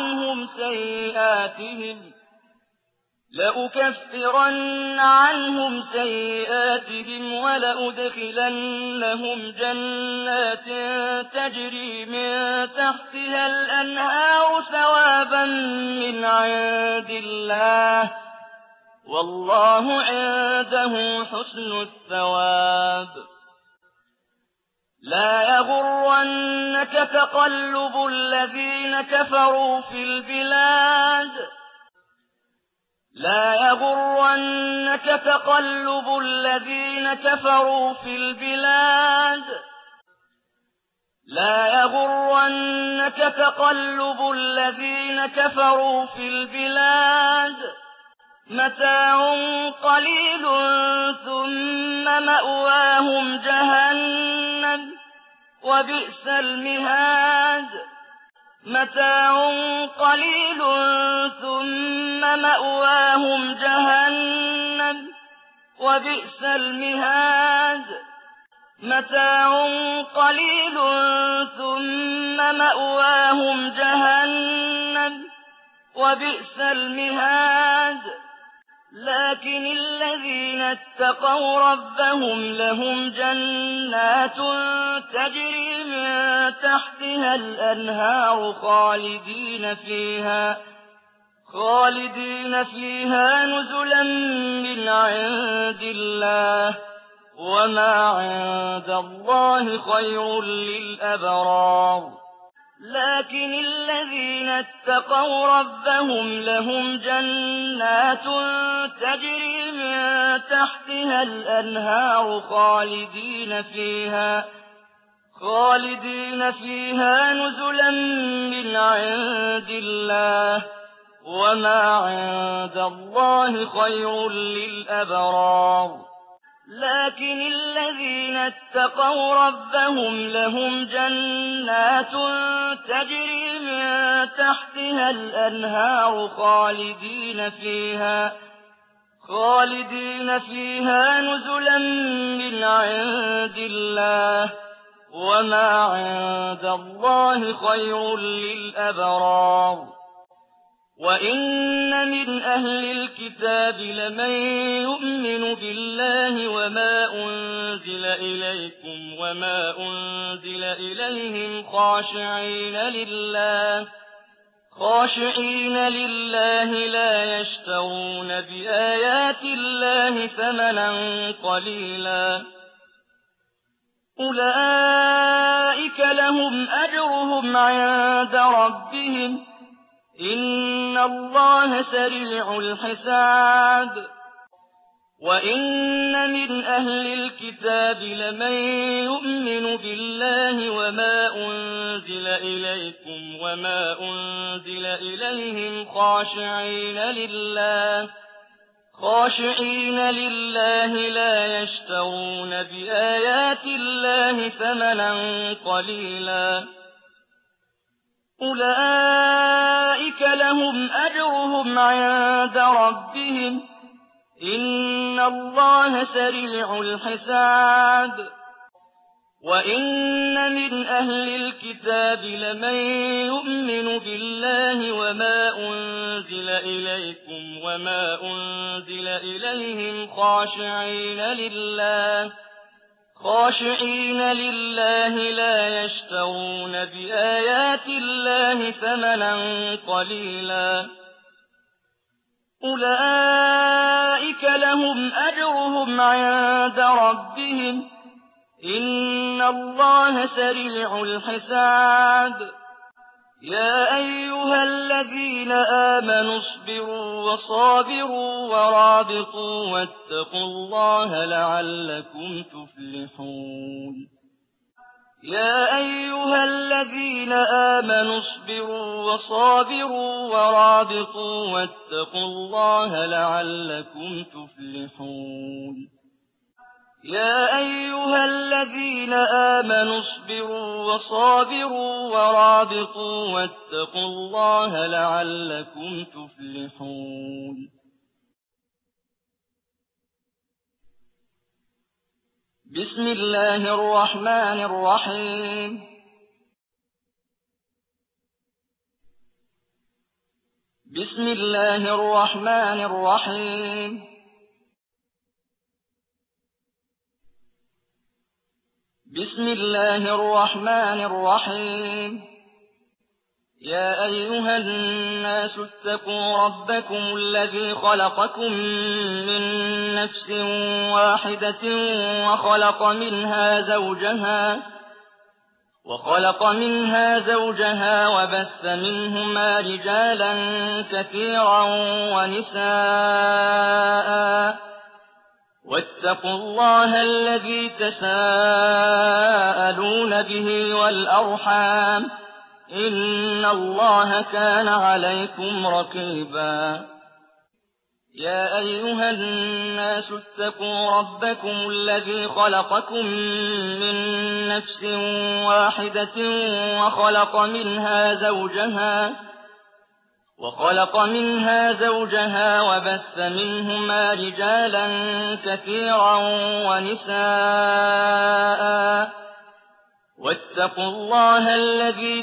عنهم سيئاتهم ولأدخلنهم جنات تجري من تحتها الأنهار ثوابا من عند الله والله عنده حسن الثواب. لا يغرنك تقلب الذين كفروا في البلاد متاع قليل ثم مأواهم جهنم وبئس المهاد. لكن الذين اتقوا ربهم لهم جنات تجري من تحتها الأنهار خالدين فيها نزلا من عند الله وما عند الله خير للأبرار. لكن الذين اتقوا ربهم لهم جنات تجري من تحتها الأنهار خالدين فيها نزلا من عند الله وما عند الله خير للأبرار. لكن الذين اتقوا ربهم لهم جنات تجري من تحتها الأنهار خالدين فيها نزلا من عند الله وما عند الله خير للأبرار. وإن من أهل الكتاب لمن يؤمن بالله وما أنزل إليكم وما أنزل إليهم خاشعين لله لا يشترون بآيات الله ثمنا قليلا أولئك لهم أجرهم عند ربهم إن الله سريع الحساب. وإن من أهل الكتاب لمن يؤمن بالله وما أنزل إليكم وما أنزل إليهم خاشعين لله لا يشترون بآيات الله ثمنا قليلا أولئك لهم أجرهم عند ربهم إن الله سريع الحساب. وإن من أهل الكتاب لمن يؤمن بالله وما أنزل إليكم وما أنزل إليهم خاشعين لله لا يشترون بآيات الله ثمنا قليلا أولئك لهم أجرهم عند ربهم إن الله سريع الحساب يا أيها الذين آمنوا اصبروا وصابروا ورابطوا واتقوا الله لعلكم تفلحون يا أيها الذين آمنوا اصبروا وصابروا ورابطوا واتقوا الله لعلكم تفلحون يا أيها الذين آمنوا اصبروا وصابروا ورابطوا واتقوا الله لعلكم تفلحون بسم الله الرحمن الرحيم بسم الله الرحمن الرحيم بسم الله الرحمن الرحيم يا أيها الناس اتقوا ربكم الذي خلقكم من نفس واحدة وخلق منها زوجها وبث منهما رجالا كثيرا ونساء واتقوا الله الذي تساءلون به والأرحام إن الله كان عليكم رقيبا يا أيها الناس اتقوا ربكم الذي خلقكم من نفس واحدة وخلق منها زوجها وبث منهما رجالا كثيرا ونساء واتقوا الله الذي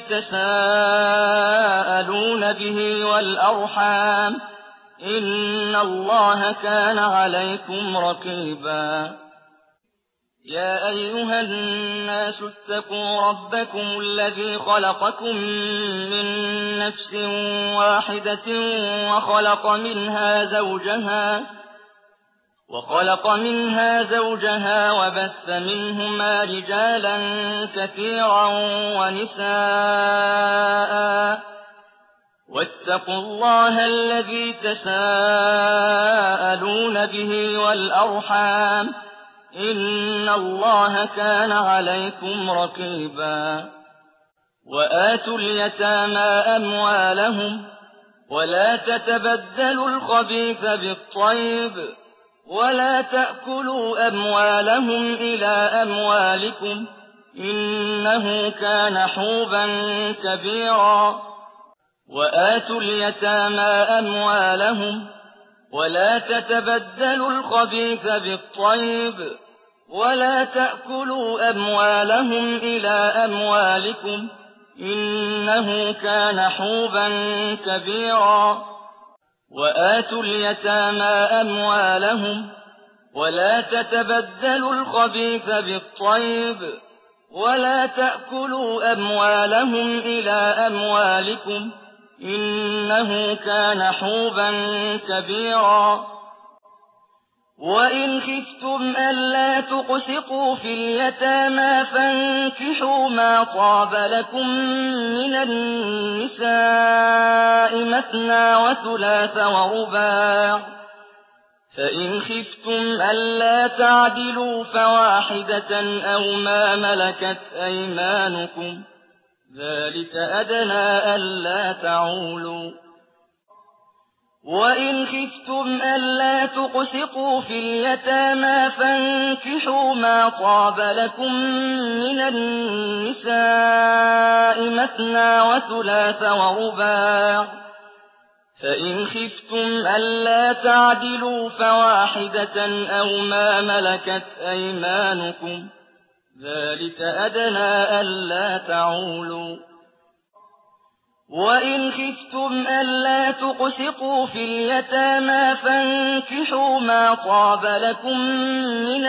تساءلون به والأرحام إن الله كان عليكم رقيبا يا أيها الناس اتقوا ربكم الذي خلقكم من نفس واحدة وخلق منها زوجها وبث منهما رجالا كثيرا ونساء واتقوا الله الذي تساءلون به والأرحام إن الله كان عليكم رقيبا وآتوا اليتامى أموالهم ولا تتبدلوا الخبيث بالطيب ولا تأكلوا أموالهم إلى أموالكم إنه كان حوبا كبيرا وآتوا اليتامى أموالهم ولا تتبدلوا الخبيث بالطيب ولا تأكلوا أموالهم إلى أموالكم إنه كان حوبا كبيرا وآتوا اليتامى أموالهم ولا تتبدلوا الخبيث بالطيب ولا تأكلوا أموالهم إلى أموالكم إنه كان حوبا كبيرا وإن خفتم ألا تقسطوا في اليتامى فانكحوا ما طاب لكم من النساء مثنى وثلاث ورباع فإن خفتم ألا تعدلوا فواحدة أو ما ملكت أيمانكم ذلك أدنى ألا تعولوا وإن خفتم ألا تقسطوا في اليتامى فانكحوا ما طاب لكم من النساء مثنى وثلاث ورباع فإن خفتم ألا تعدلوا فواحدة أو ما ملكت أيمانكم ذلك أدنى ألا تعولوا وإن خفتم ألا تقسطوا في اليتامى فانكحوا ما طاب لكم من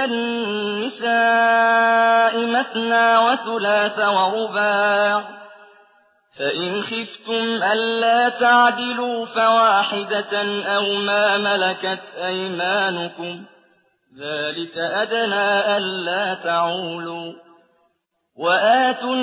النساء مثنى وثلاث ورباع فإن خفتم ألا تعدلوا فواحدة أو ما ملكت أيمانكم ذلك أدنى ألا تعولوا وآتوا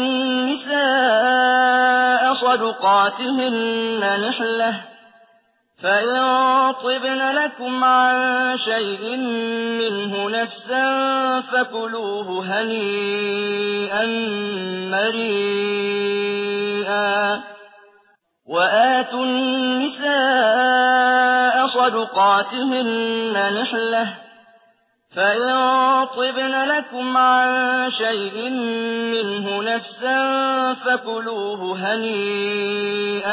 النساء صدقاتهن نحلة فإن طبن لكم عن شيء منه نفسا فكلوه هنيئا مريئا وآتوا النساء صدقاتهن نحلة فإن طبن لكم عن شيء منه نفسا فكلوه هنيئا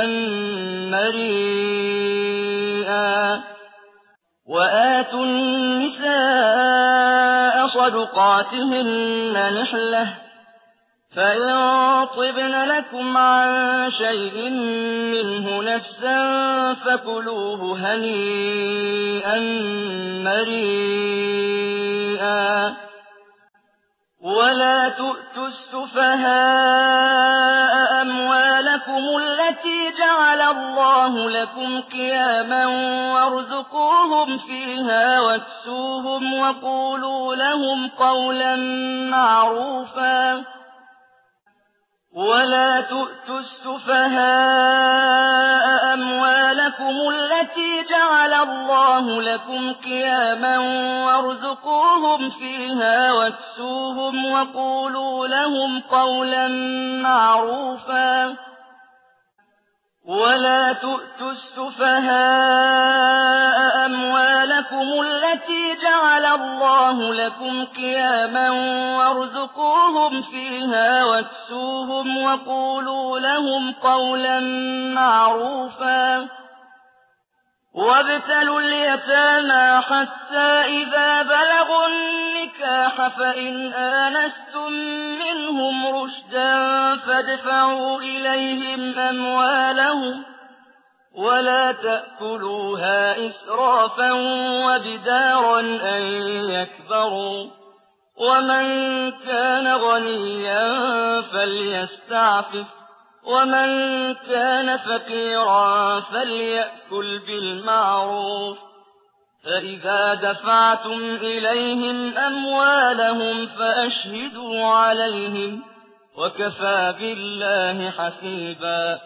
مريئا وآتوا النساء صدقاتهن نحلة فإن طبن لكم عن شيء منه نفسا فكلوه هنيئا مريئا ولا تؤتوا السفهاء أموالكم التي جعل الله لكم قياما وارزقوهم فيها واكسوهم وقولوا لهم قولا معروفا ولا تؤتوا السفهاء أموالكم التي جعل الله لكم قياما وارزقوهم فيها واكسوهم وقولوا لهم قولا معروفا ولا تؤتوا السفهاء أموالكم التي جعل الله لكم قياما وارزقوهم فيها واكسوهم وقولوا لهم قولا معروفا وابتلوا اليتامى حتى إذا بلغوا النكاح فإن آنستم منهم رشدا فادفعوا إليهم أموالهم ولا تأكلوها إسرافا وبدارا أن يكبروا ومن كان غنيا فليستعفف ومن كان فقيرا فليأكل بالمعروف فإذا دفعتم إليهم أموالهم فأشهدوا عليهم وكفى بالله حسيبا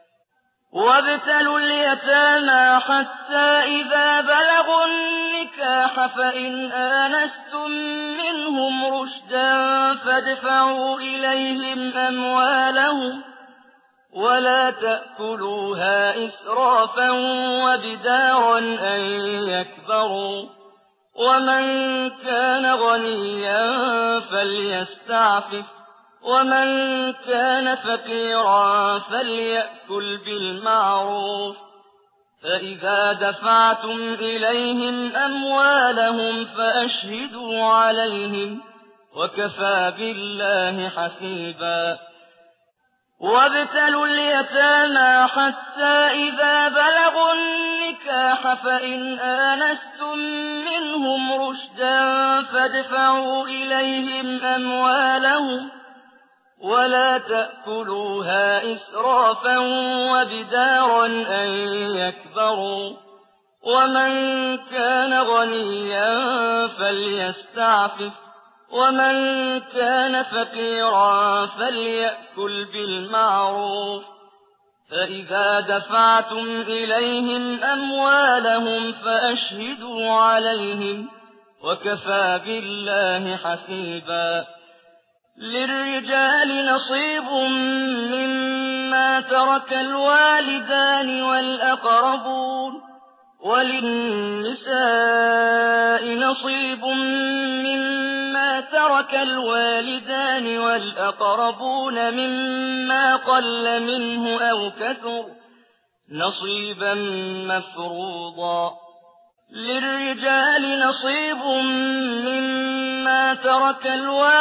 وابتلوا اليتامى حتى إذا بلغوا النكاح فإن آنستم منهم رشدا فادفعوا إليهم أموالهم ولا تأكلوها إسرافا وبدارا أن يكبروا ومن كان غنيا فليستعفف ومن كان فقيرا فليأكل بالمعروف فإذا دفعتم إليهم أموالهم فأشهدوا عليهم وكفى بالله حسيبا وابتلوا اليتامى حتى إذا بلغوا النكاح فإن آنستم منهم رشدا فادفعوا إليهم أموالهم ولا تأكلوها إسرافا وبدارا أن يكبروا ومن كان غنيا فليستعفف ومن كان فقيرا فليأكل بالمعروف فإذا دفعتم إليهم أموالهم فأشهدوا عليهم وكفى بالله حسيبا للرجال نصيب مما ترك الوالدان والأقربون وللنساء نصيب مما ترك الوالدان والأقربون مما قل منه أو كثر نصيبا مفروضا للرجال نصيب مما ترك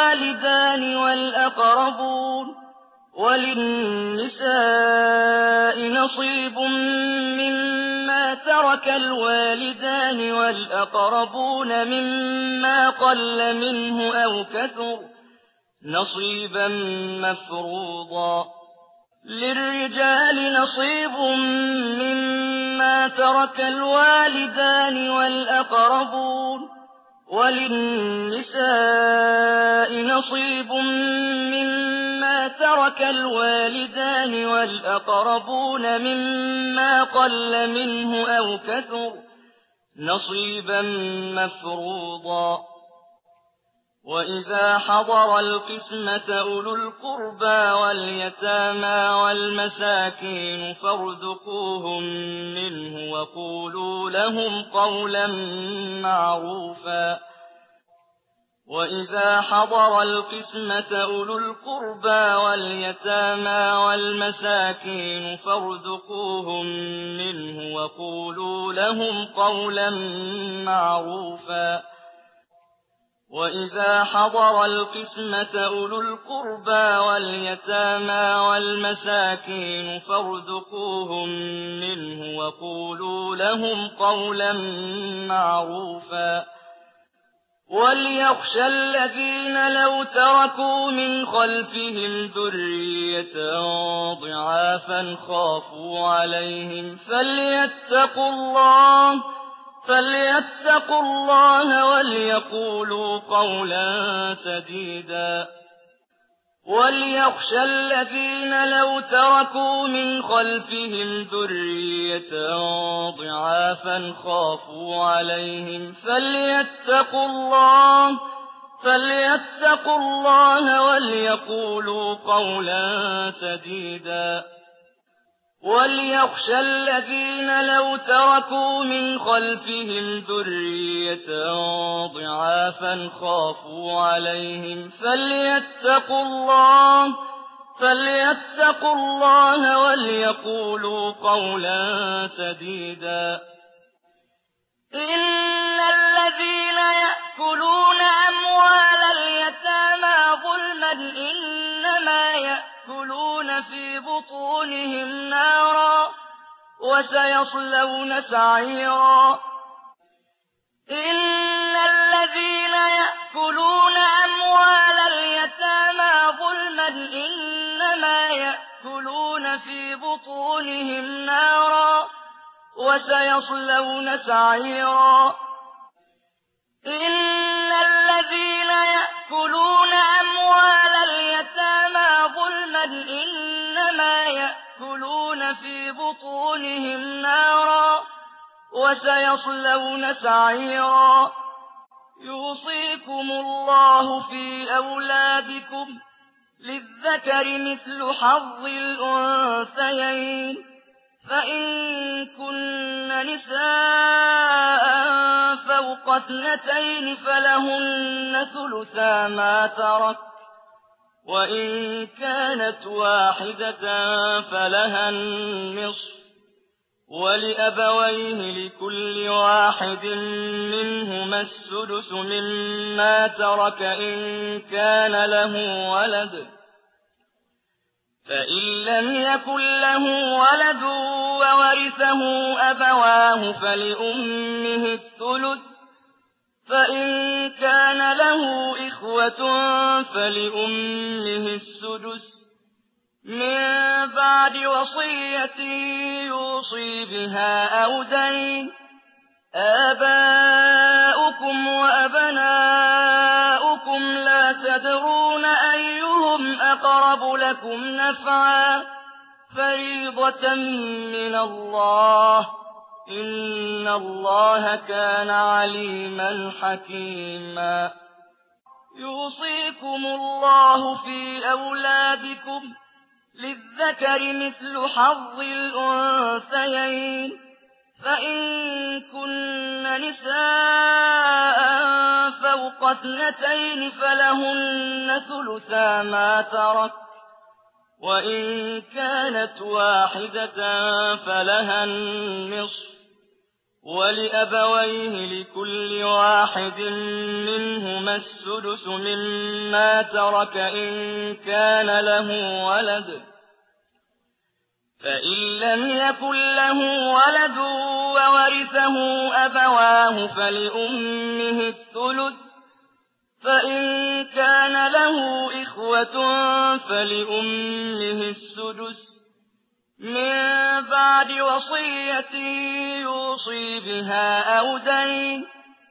الوالدان والأقربون وللنساء نصيب مما ترك الوالدان والأقربون مما قل منه أو كثر نصيبا مفروضا للرجال نصيب مما ترك الوالدان والأقربون وللنساء نصيب مما ترك الوالدان والأقربون مما قل منه أو كثر نصيبا مفروضا وإذا حضر القسمة أولو القربى واليتامى والمساكين فارزقوهم منه وقولوا لهم قولا معروفا وإذا حضر القسمة أولو القربى واليتامى والمساكين فارزقوهم منه وقولوا لهم قولا معروفا وإذا حضر القسمة أولو القربى واليتامى والمساكين فارزقوهم منه وقولوا لهم قولا معروفا وليخشى الذين لو تركوا من خلفهم ذرية ضعافا خافوا عليهم فليتقوا الله وليقولوا قولا سديدا وليخشى الذين لو تركوا من خلفهم ذرية ضعافا خافوا عليهم فليتقوا الله وليقولوا قولا سديدا وليخشى الذين لو تركوا من خلفهم ذرية ضعافا خافوا عليهم فليتقوا الله وليقولوا قولا سديدا إن الذين يأكلون أموال اليتامى ظلما إنما يأكلون في بطونهم نارا وسيصلون سعيرا إن الذين يأكلون أموال اليتامى ظلما إنما يأكلون في بطونهم نارا وسيصلون سعيرا إن الذين يأكلون أموال اليتامى ظلما إنما يأكلون في بطونهم نارا وسيصلون سعيرا يوصيكم الله في أولادكم للذكر مثل حظ الأنثيين فإن كن نساء فوق 2 فلهن ثلثا ما ترك وإن كانت واحدة فلها النصف ولأبويه لكل واحد منهما السدس مما ترك إن كان له ولد فإن لم يكن له ولد وورثه أبواه فلأمه الثلث فإن كان له إخوة فلأمه السدس من بعد وصية يوصي بها أو دين آباؤكم وأبناؤكم لا تدرون أيهم أقرب لكم نفعا فريضة من الله إن الله كان عليما حكيما يوصيكم الله في أولادكم للذكر مثل حظ الأنثيين فإن كن نساء فوق 2 فلهن ثلثا ما ترك وإن كانت واحدة فلها النصف ولأبويه لكل واحد منهما السدس مما ترك إن كان له ولد فإن لم يكن له ولد وورثه أبواه فلأمه الثلث فإن كان له إخوة فلأمه السدس من بعد وصية يوصي بها أو دين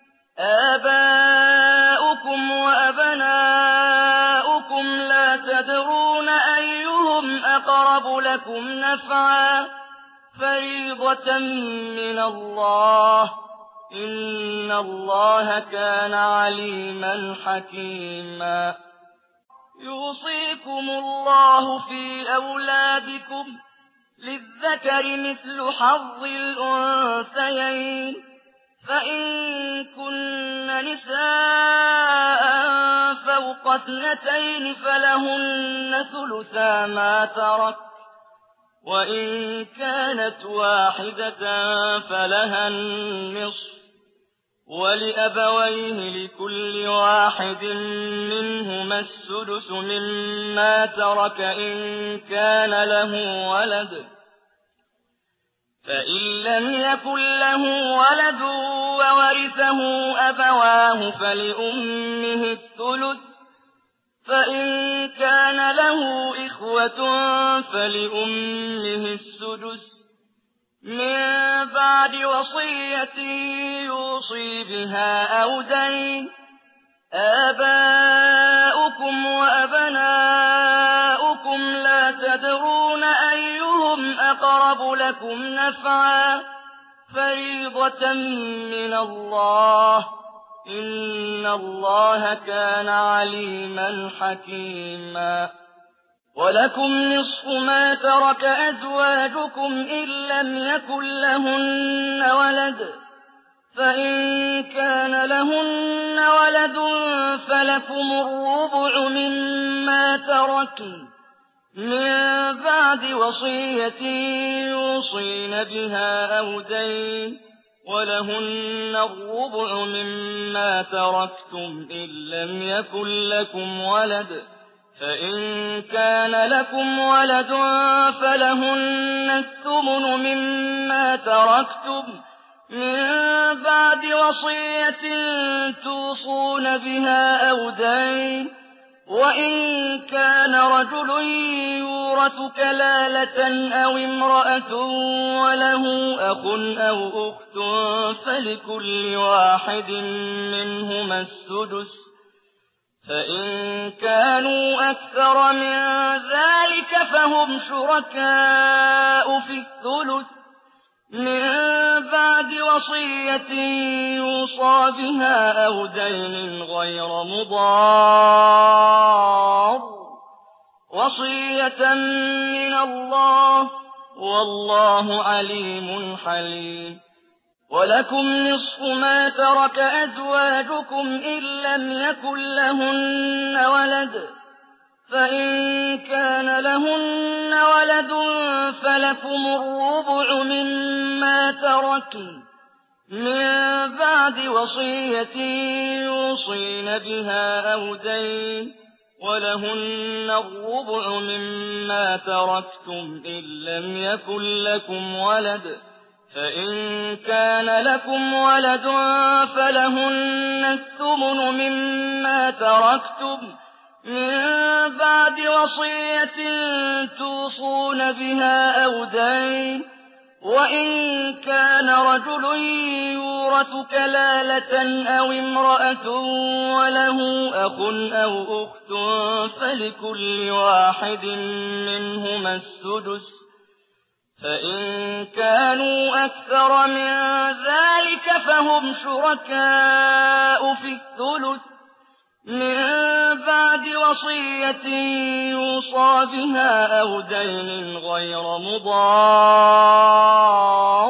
آباؤكم وأبناؤكم لا تدرون أيهم أقرب لكم نفعا فريضة من الله إن الله كان عليما حكيما يوصيكم الله في أولادكم للذكر مثل حظ الأنثيين فإن كن نساء فوق 2 فلهن ثلثا ما ترك وإن كانت واحدة فلها النصف ولأبويه لكل واحد منهما السدس مما ترك إن كان له ولد فإن لم يكن له ولد وورثه أبواه فلأمه الثلث فإن كان له إخوة فلأمه السدس من بعد وصية يوصي بها أو دين آباؤكم وأبناؤكم لا تدرون أيهم أقرب لكم نفعا فريضة من الله إن الله كان عليما حكيما ولكم نصف ما ترك أزواجكم إن لم يكن لهن ولد فإن كان لهن ولد فلكم الربع مما تركن من بعد وصية يوصين بها أو دين ولهن الربع مما تركتم إن لم يكن لكم ولد فإن كان لكم ولد فلهن الثمن مما تركتم من بعد وصية توصون بها أو دين وإن كان رجل يورث كلالة أو امرأة وله أخ أو أخت فلكل واحد منهما السدس فإن كانوا أكثر من ذلك فهم شركاء في الثلث من بعد وصية يوصى بها أو دين غير مضار وصية من الله والله عليم حليم ولكم نصف ما ترك أزواجكم إن لم يكن لهن ولد فإن كان لهن ولد فلكم الربع مما تركن من بعد وصية يوصين بها أو دين ولهن الربع مما تركتم إن لم يكن لكم ولد فإن كان لكم ولد فلهن الثمن مما تركتم من بعد وصية توصون بها أو دين وإن كان رجل يورث كلالة أو امرأة وله أخ أو أخت فلكل واحد منهما السدس فإن كانوا أكثر من ذلك فهم شركاء في الثلث من بعد وصية يوصى بها أو دين غير مضار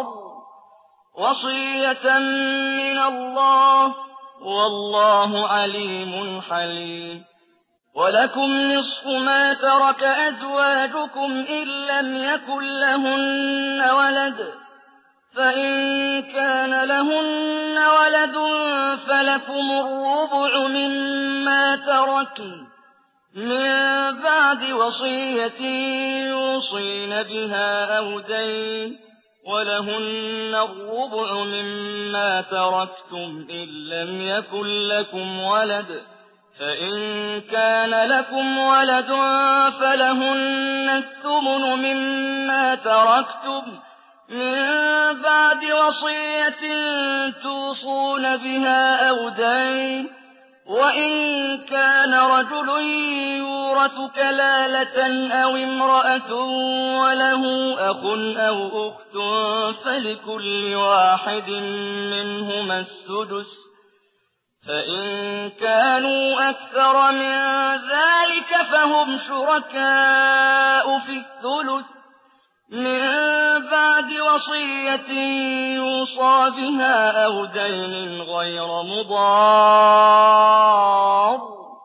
وصية من الله والله عليم حليم ولكم نصف ما ترك أزواجكم إن لم يكن لهن ولد فإن كان لهن ولد فلكم الربع مما تركن من بعد وصية يوصين بها أو دين ولهن الربع مما تركتم إن لم يكن لكم ولد فإن كان لكم ولد فلهن الثمن مما تركتم من بعد وصية توصون بها أو دين وإن كان رجل يورث كلالة أو امرأة وله أخ أو أخت فلكل واحد منهما السدس فإن كانوا أكثر من ذلك فهم شركاء في الثلث من بعد وصية يوصى بها أو دين غير مضار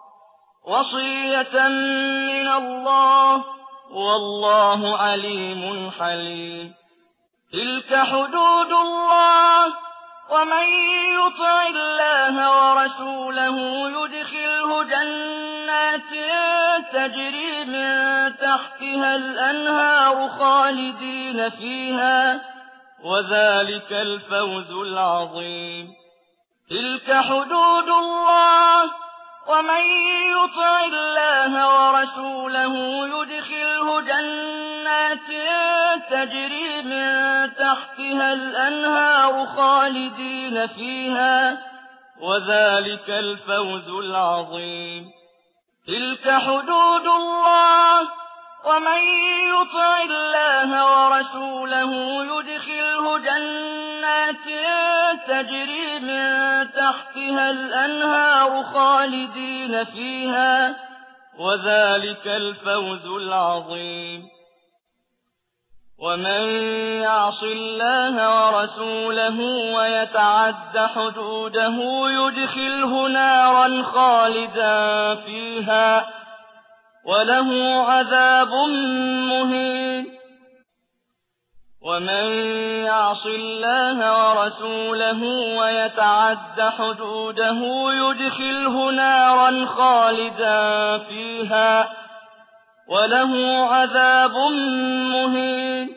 وصية من الله والله عليم حليم. تلك حدود الله ومن يطع الله ورسوله يدخله جنات تجري من تحتها الأنهار خالدين فيها وذلك الفوز العظيم. تلك حدود الله ومن يطع الله ورسوله يدخله جنات تجري من تحتها الأنهار خالدين فيها وذلك الفوز العظيم. تلك حدود الله ومن يطع الله ورسوله يدخله جنات تجري من تحتها الأنهار خالدين فيها وذلك الفوز العظيم. ومن يعص الله ورسوله ويتعد حدوده يدخله نارا خالدا فيها وله عذاب مهين. ومن يعص الله ورسوله ويتعد حدوده يدخله نارا خالدا فيها وله عذاب مهين.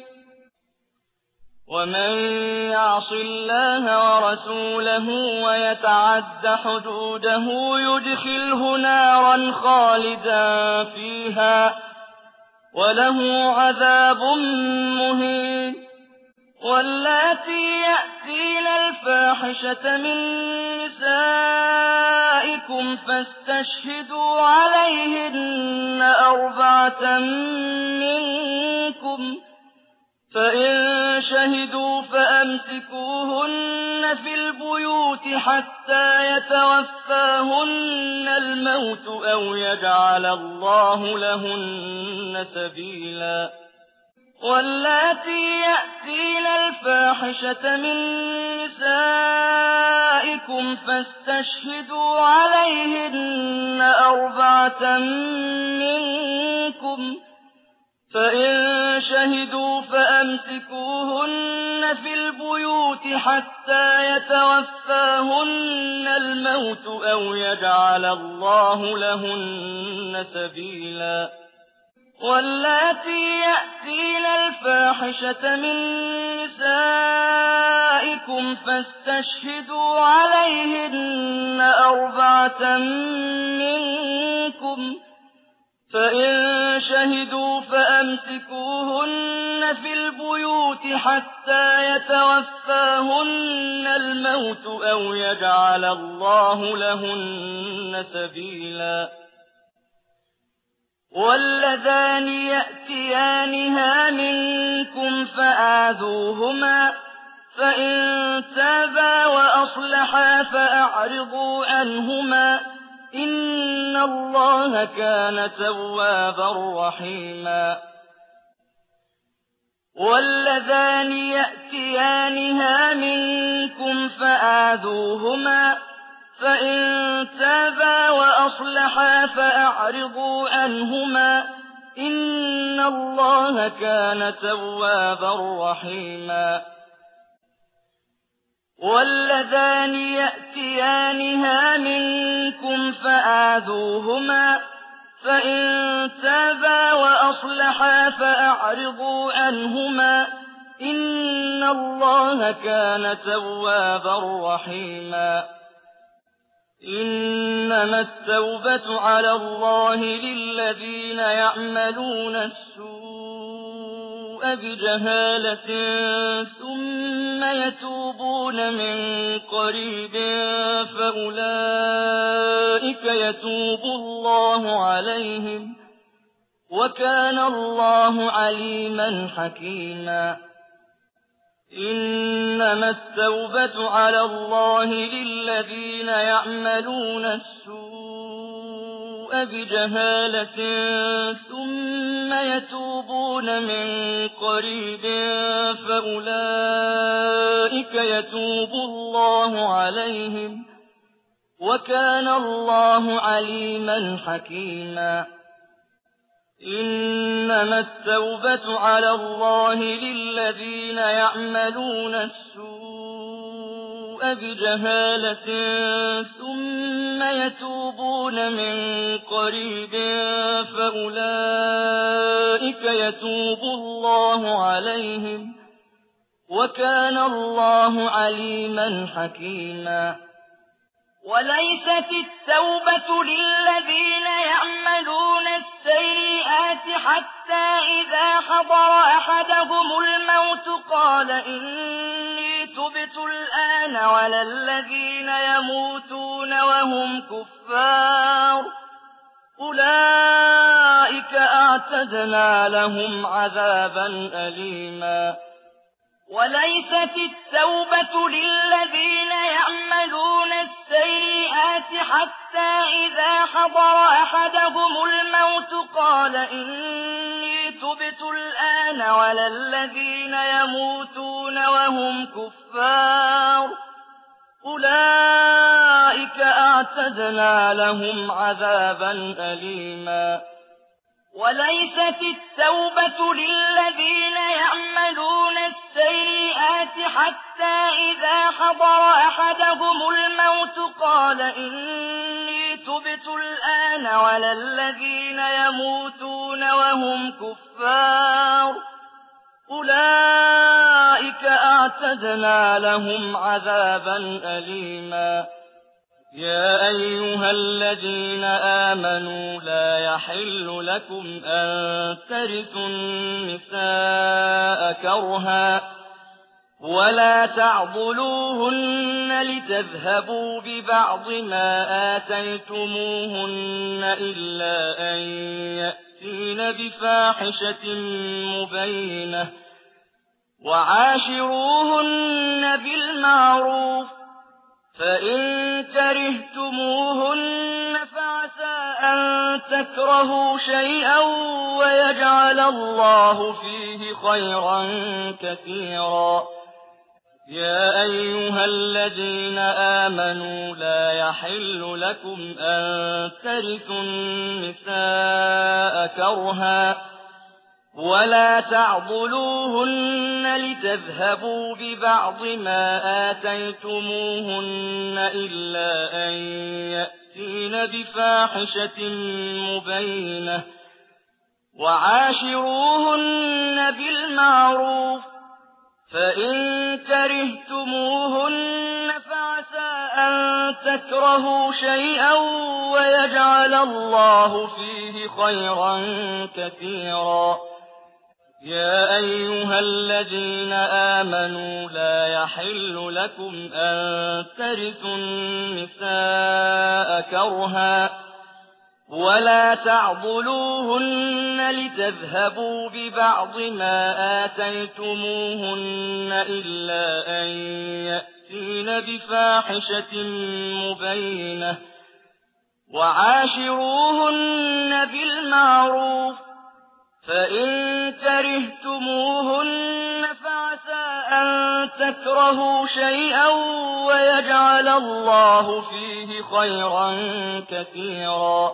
ومن يعص الله ورسوله ويتعد حدوده يدخله نارا خالدا فيها وله عذاب مهين. واللاتي يأتين الفاحشة من نسائكم فاستشهدوا عليهن 4 منكم فإن شهدوا فأمسكوهن في البيوت حتى يتوفاهن الموت أو يجعل الله لهن سبيلا. واللاتي يأتين الفاحشة من نسائكم فاستشهدوا عليهن 4 منكم فإن شهدوا فأمسكوهن في البيوت حتى يتوفاهن الموت أو يجعل الله لهن سبيلا. واللاتي يأتين الفاحشة من نسائكم فاستشهدوا عليهن 4 منكم فإن شهدوا فأمسكوهن في البيوت حتى يتوفاهن الموت أو يجعل الله لهن سبيلا. واللذان يأتيانها منكم فآذوهما فإن تابا وأصلحا فأعرضوا عنهما إن الله كان توابا رحيما. واللذان يأتيانها منكم فآذوهما فإن تابا وأصلحا فأعرضوا عنهما إن الله كان توابا رحيما. واللذان يأتيانها منكم فآذوهما فإن تابا وأصلحا فأعرضوا عنهما إن الله كان توابا رحيما إنما التوبة على الله للذين يعملون السوء بجهالة ثم يتوبون من قريب فأولئك يتوب الله عليهم وكان الله عليما حكيما إنما التوبة على الله للذين يعملون السوء بجهالة ثم يتوبون من قريب فأولئك يتوب الله عليهم وكان الله عليما حكيما إنما التوبة على الله للذين يعملون السوء بجهالة ثم يتوبون من قريب فأولئك يتوب الله عليهم وكان الله عليما حكيما وليست التوبة للذين يعملون السيئات حتى إذا حضر أحدهم الموت قال إني تبت الآن ولا الذين يموتون وهم كفار أولئك أعتدنا لهم عذابا أليما وليست التوبة للذين يعملون السيئات حتى إذا حضر أحدهم الموت قال إني تبت الآن ولا الذين يموتون وهم كفار أولئك أعتدنا لهم عذابا أليما وليست التوبة للذين يعملون السيئات حتى إذا حضر أحدهم الموت قال إني تبت الآن ولا الذين يموتون وهم كفار أولئك أعتدنا لهم عذابا أليما يا أيها الذين آمنوا لا يحل لكم أن ترثوا النساء كرها ولا تعضلوهن لتذهبوا ببعض ما آتيتموهن إلا أن يأتين بفاحشة مبينة وعاشروهن بالمعروف فإن كرهتموهن فعسى أن تكرهوا شيئا ويجعل الله فيه خيرا كثيرا يا أيها الذين آمنوا لا يحل لكم أن ترثوا النساء كرها ولا تعضلوهن لتذهبوا ببعض ما آتيتموهن إلا أن يأتين بفاحشة مبينة وعاشروهن بالمعروف فإن كرهتموهن فعسى أن تكرهوا شيئا ويجعل الله فيه خيرا كثيرا يا أيها الذين آمنوا لا يحل لكم أن ترثوا النساء كرها ولا تعضلوهن لتذهبوا ببعض ما آتيتموهن إلا أن يأتين بفاحشة مبينة وعاشروهن بالمعروف فإن كرهتموهن فعسى أن تكرهوا شيئا ويجعل الله فيه خيرا كثيرا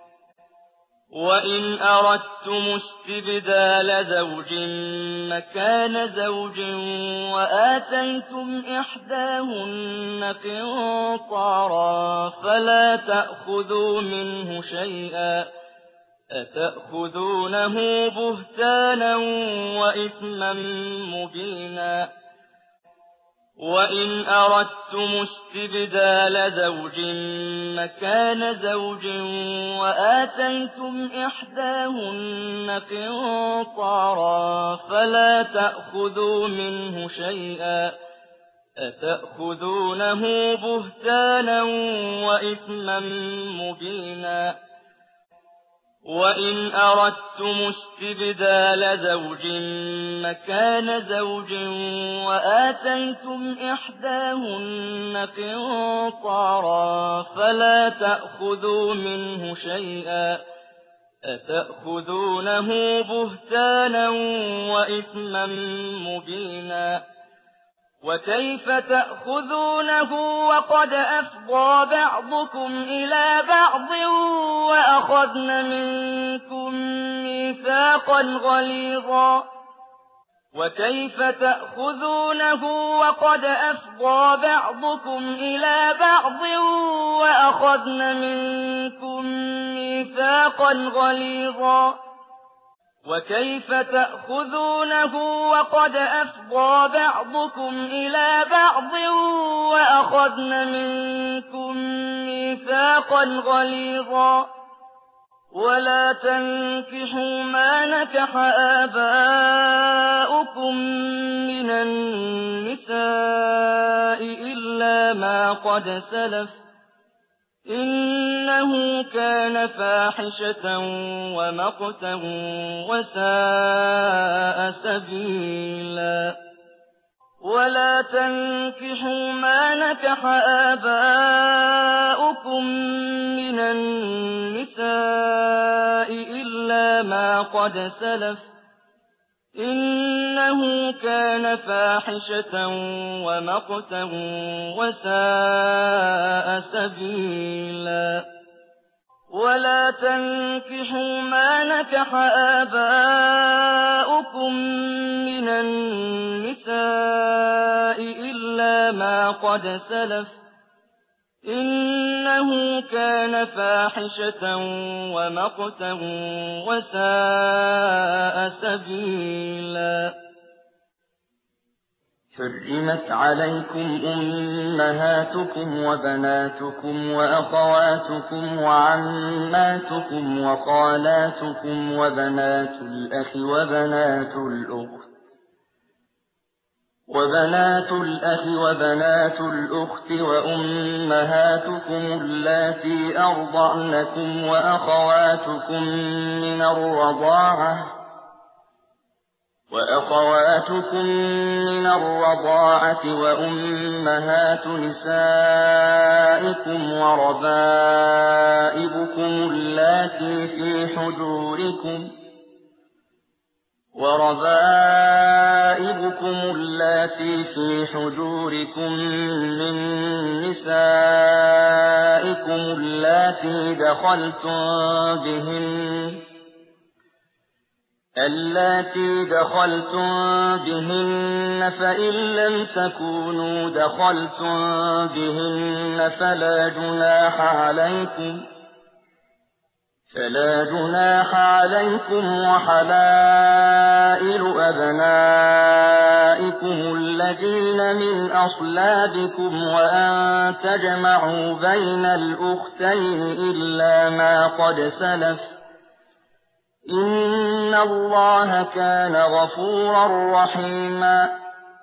وإن أردتم استبدال زوج مكان زوج وآتيتم إحداهن قنطارا فلا تأخذوا منه شيئا أتأخذونه بهتانا وإثما مبينا وإن أردتم استبدال زوج مكان زوج وآتيتم إحداهن قنطارا فلا تأخذوا منه شيئا أتأخذونه بهتانا وإثما مبينا وإن أردتم استبدال زوج مكان زوج وآتيتم إحداهن قنطارا فلا تأخذوا منه شيئا أتأخذونه بهتانا وإثما مبينا وكيف تأخذونه وقد أفضى بعضكم إلى بعض وأخذن منكم ميثاقا غليظا وكيف تأخذونه وقد أفضى بعضكم إلى بعض وأخذن منكم ميثاقا غليظا وكيف تأخذونه وقد أفضى بعضكم إلى بعض وأخذن منكم ميثاقا غليظا ولا تنكحوا ما نكح آباؤكم من النساء إلا ما قد سلف إنه كان فاحشة ومقتا وساء سبيلا ولا تنكحوا ما نكح آباؤكم من النساء إلا ما قد سلف إنه كان فاحشة ومقتا وساء سبيلا ولا تنكحوا ما نكح آباؤكم من النساء إلا ما قد سلف إنه كان فاحشة ومقتا وساء سبيلا حرمت عليكم أمهاتكم وبناتكم وأخواتكم وعماتكم وخالاتكم وبنات الأخ وبنات الأخت وأمهاتكم اللاتي أرضعنكم وأخواتكم من الرضاعة وأمهات نسائكم وربائبكم اللاتي في حجوركم من نسائكم اللاتي دخلتم بهن فإن لم تكونوا دخلتم بهن فلا جناح عليكم وحلائل أبنائكم الذين من أصلابكم وأن تجمعوا بين الأختين إلا ما قد سلف إن الله كان غفورا رحيما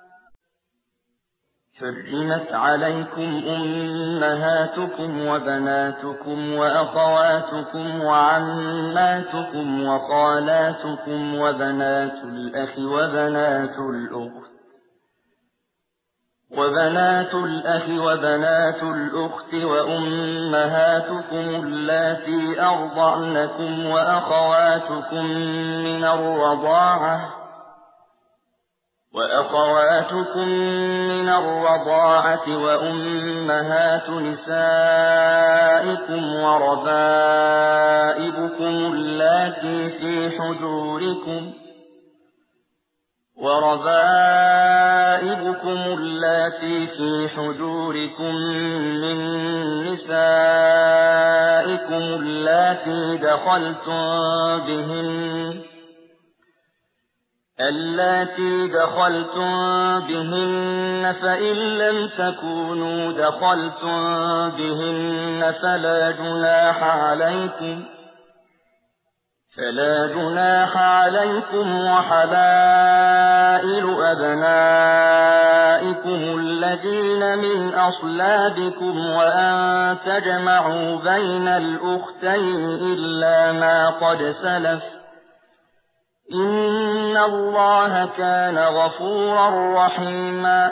حرمت عليكم أمهاتكم وبناتكم وأخواتكم وعماتكم وخالاتكم وبنات الأخ وبنات الأخت وأمهاتكم اللاتي أرضعنكم وأخواتكم من الرضاعة وأمهات نسائكم وربائبكم وربائبكم اللاتي في حجوركم من نسائكم اللاتي دخلتم بهن فإن لم تكونوا دخلتم بهن فلا جناح عليكم وحلائل أبنائكم الذين من أصلابكم وأن تجمعوا بين الأختين إلا ما قد سلف إن الله كان غفورا رحيما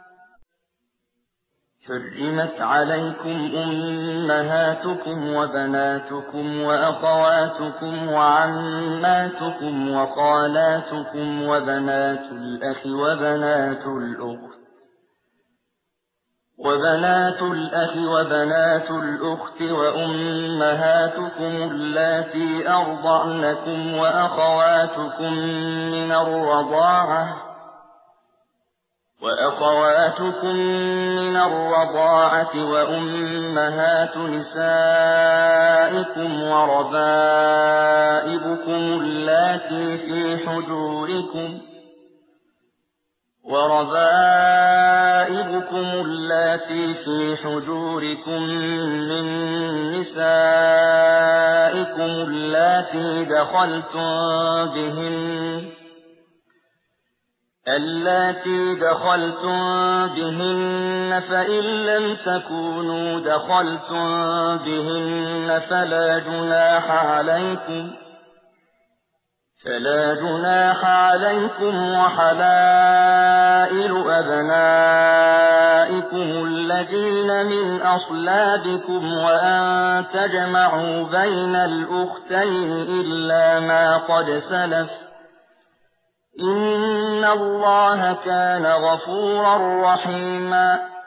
حرمت عليكم أمهاتكم وبناتكم وأخواتكم وعماتكم وخالاتكم وبنات الأخ وبنات الأخت وأمهاتكم اللاتي أرضعنكم وأخواتكم من الرضاعة وأمهات نسائكم وربائبكم اللاتي في حجوركم من نسائكم اللاتي دخلتم بهن فإن لم تكونوا دخلتم بهن فلا جناح عليكم وحلائل أبنائكم الذين من أصلابكم وأن تجمعوا بين الأختين إلا ما قد سلف إن الله كان غفورا رحيما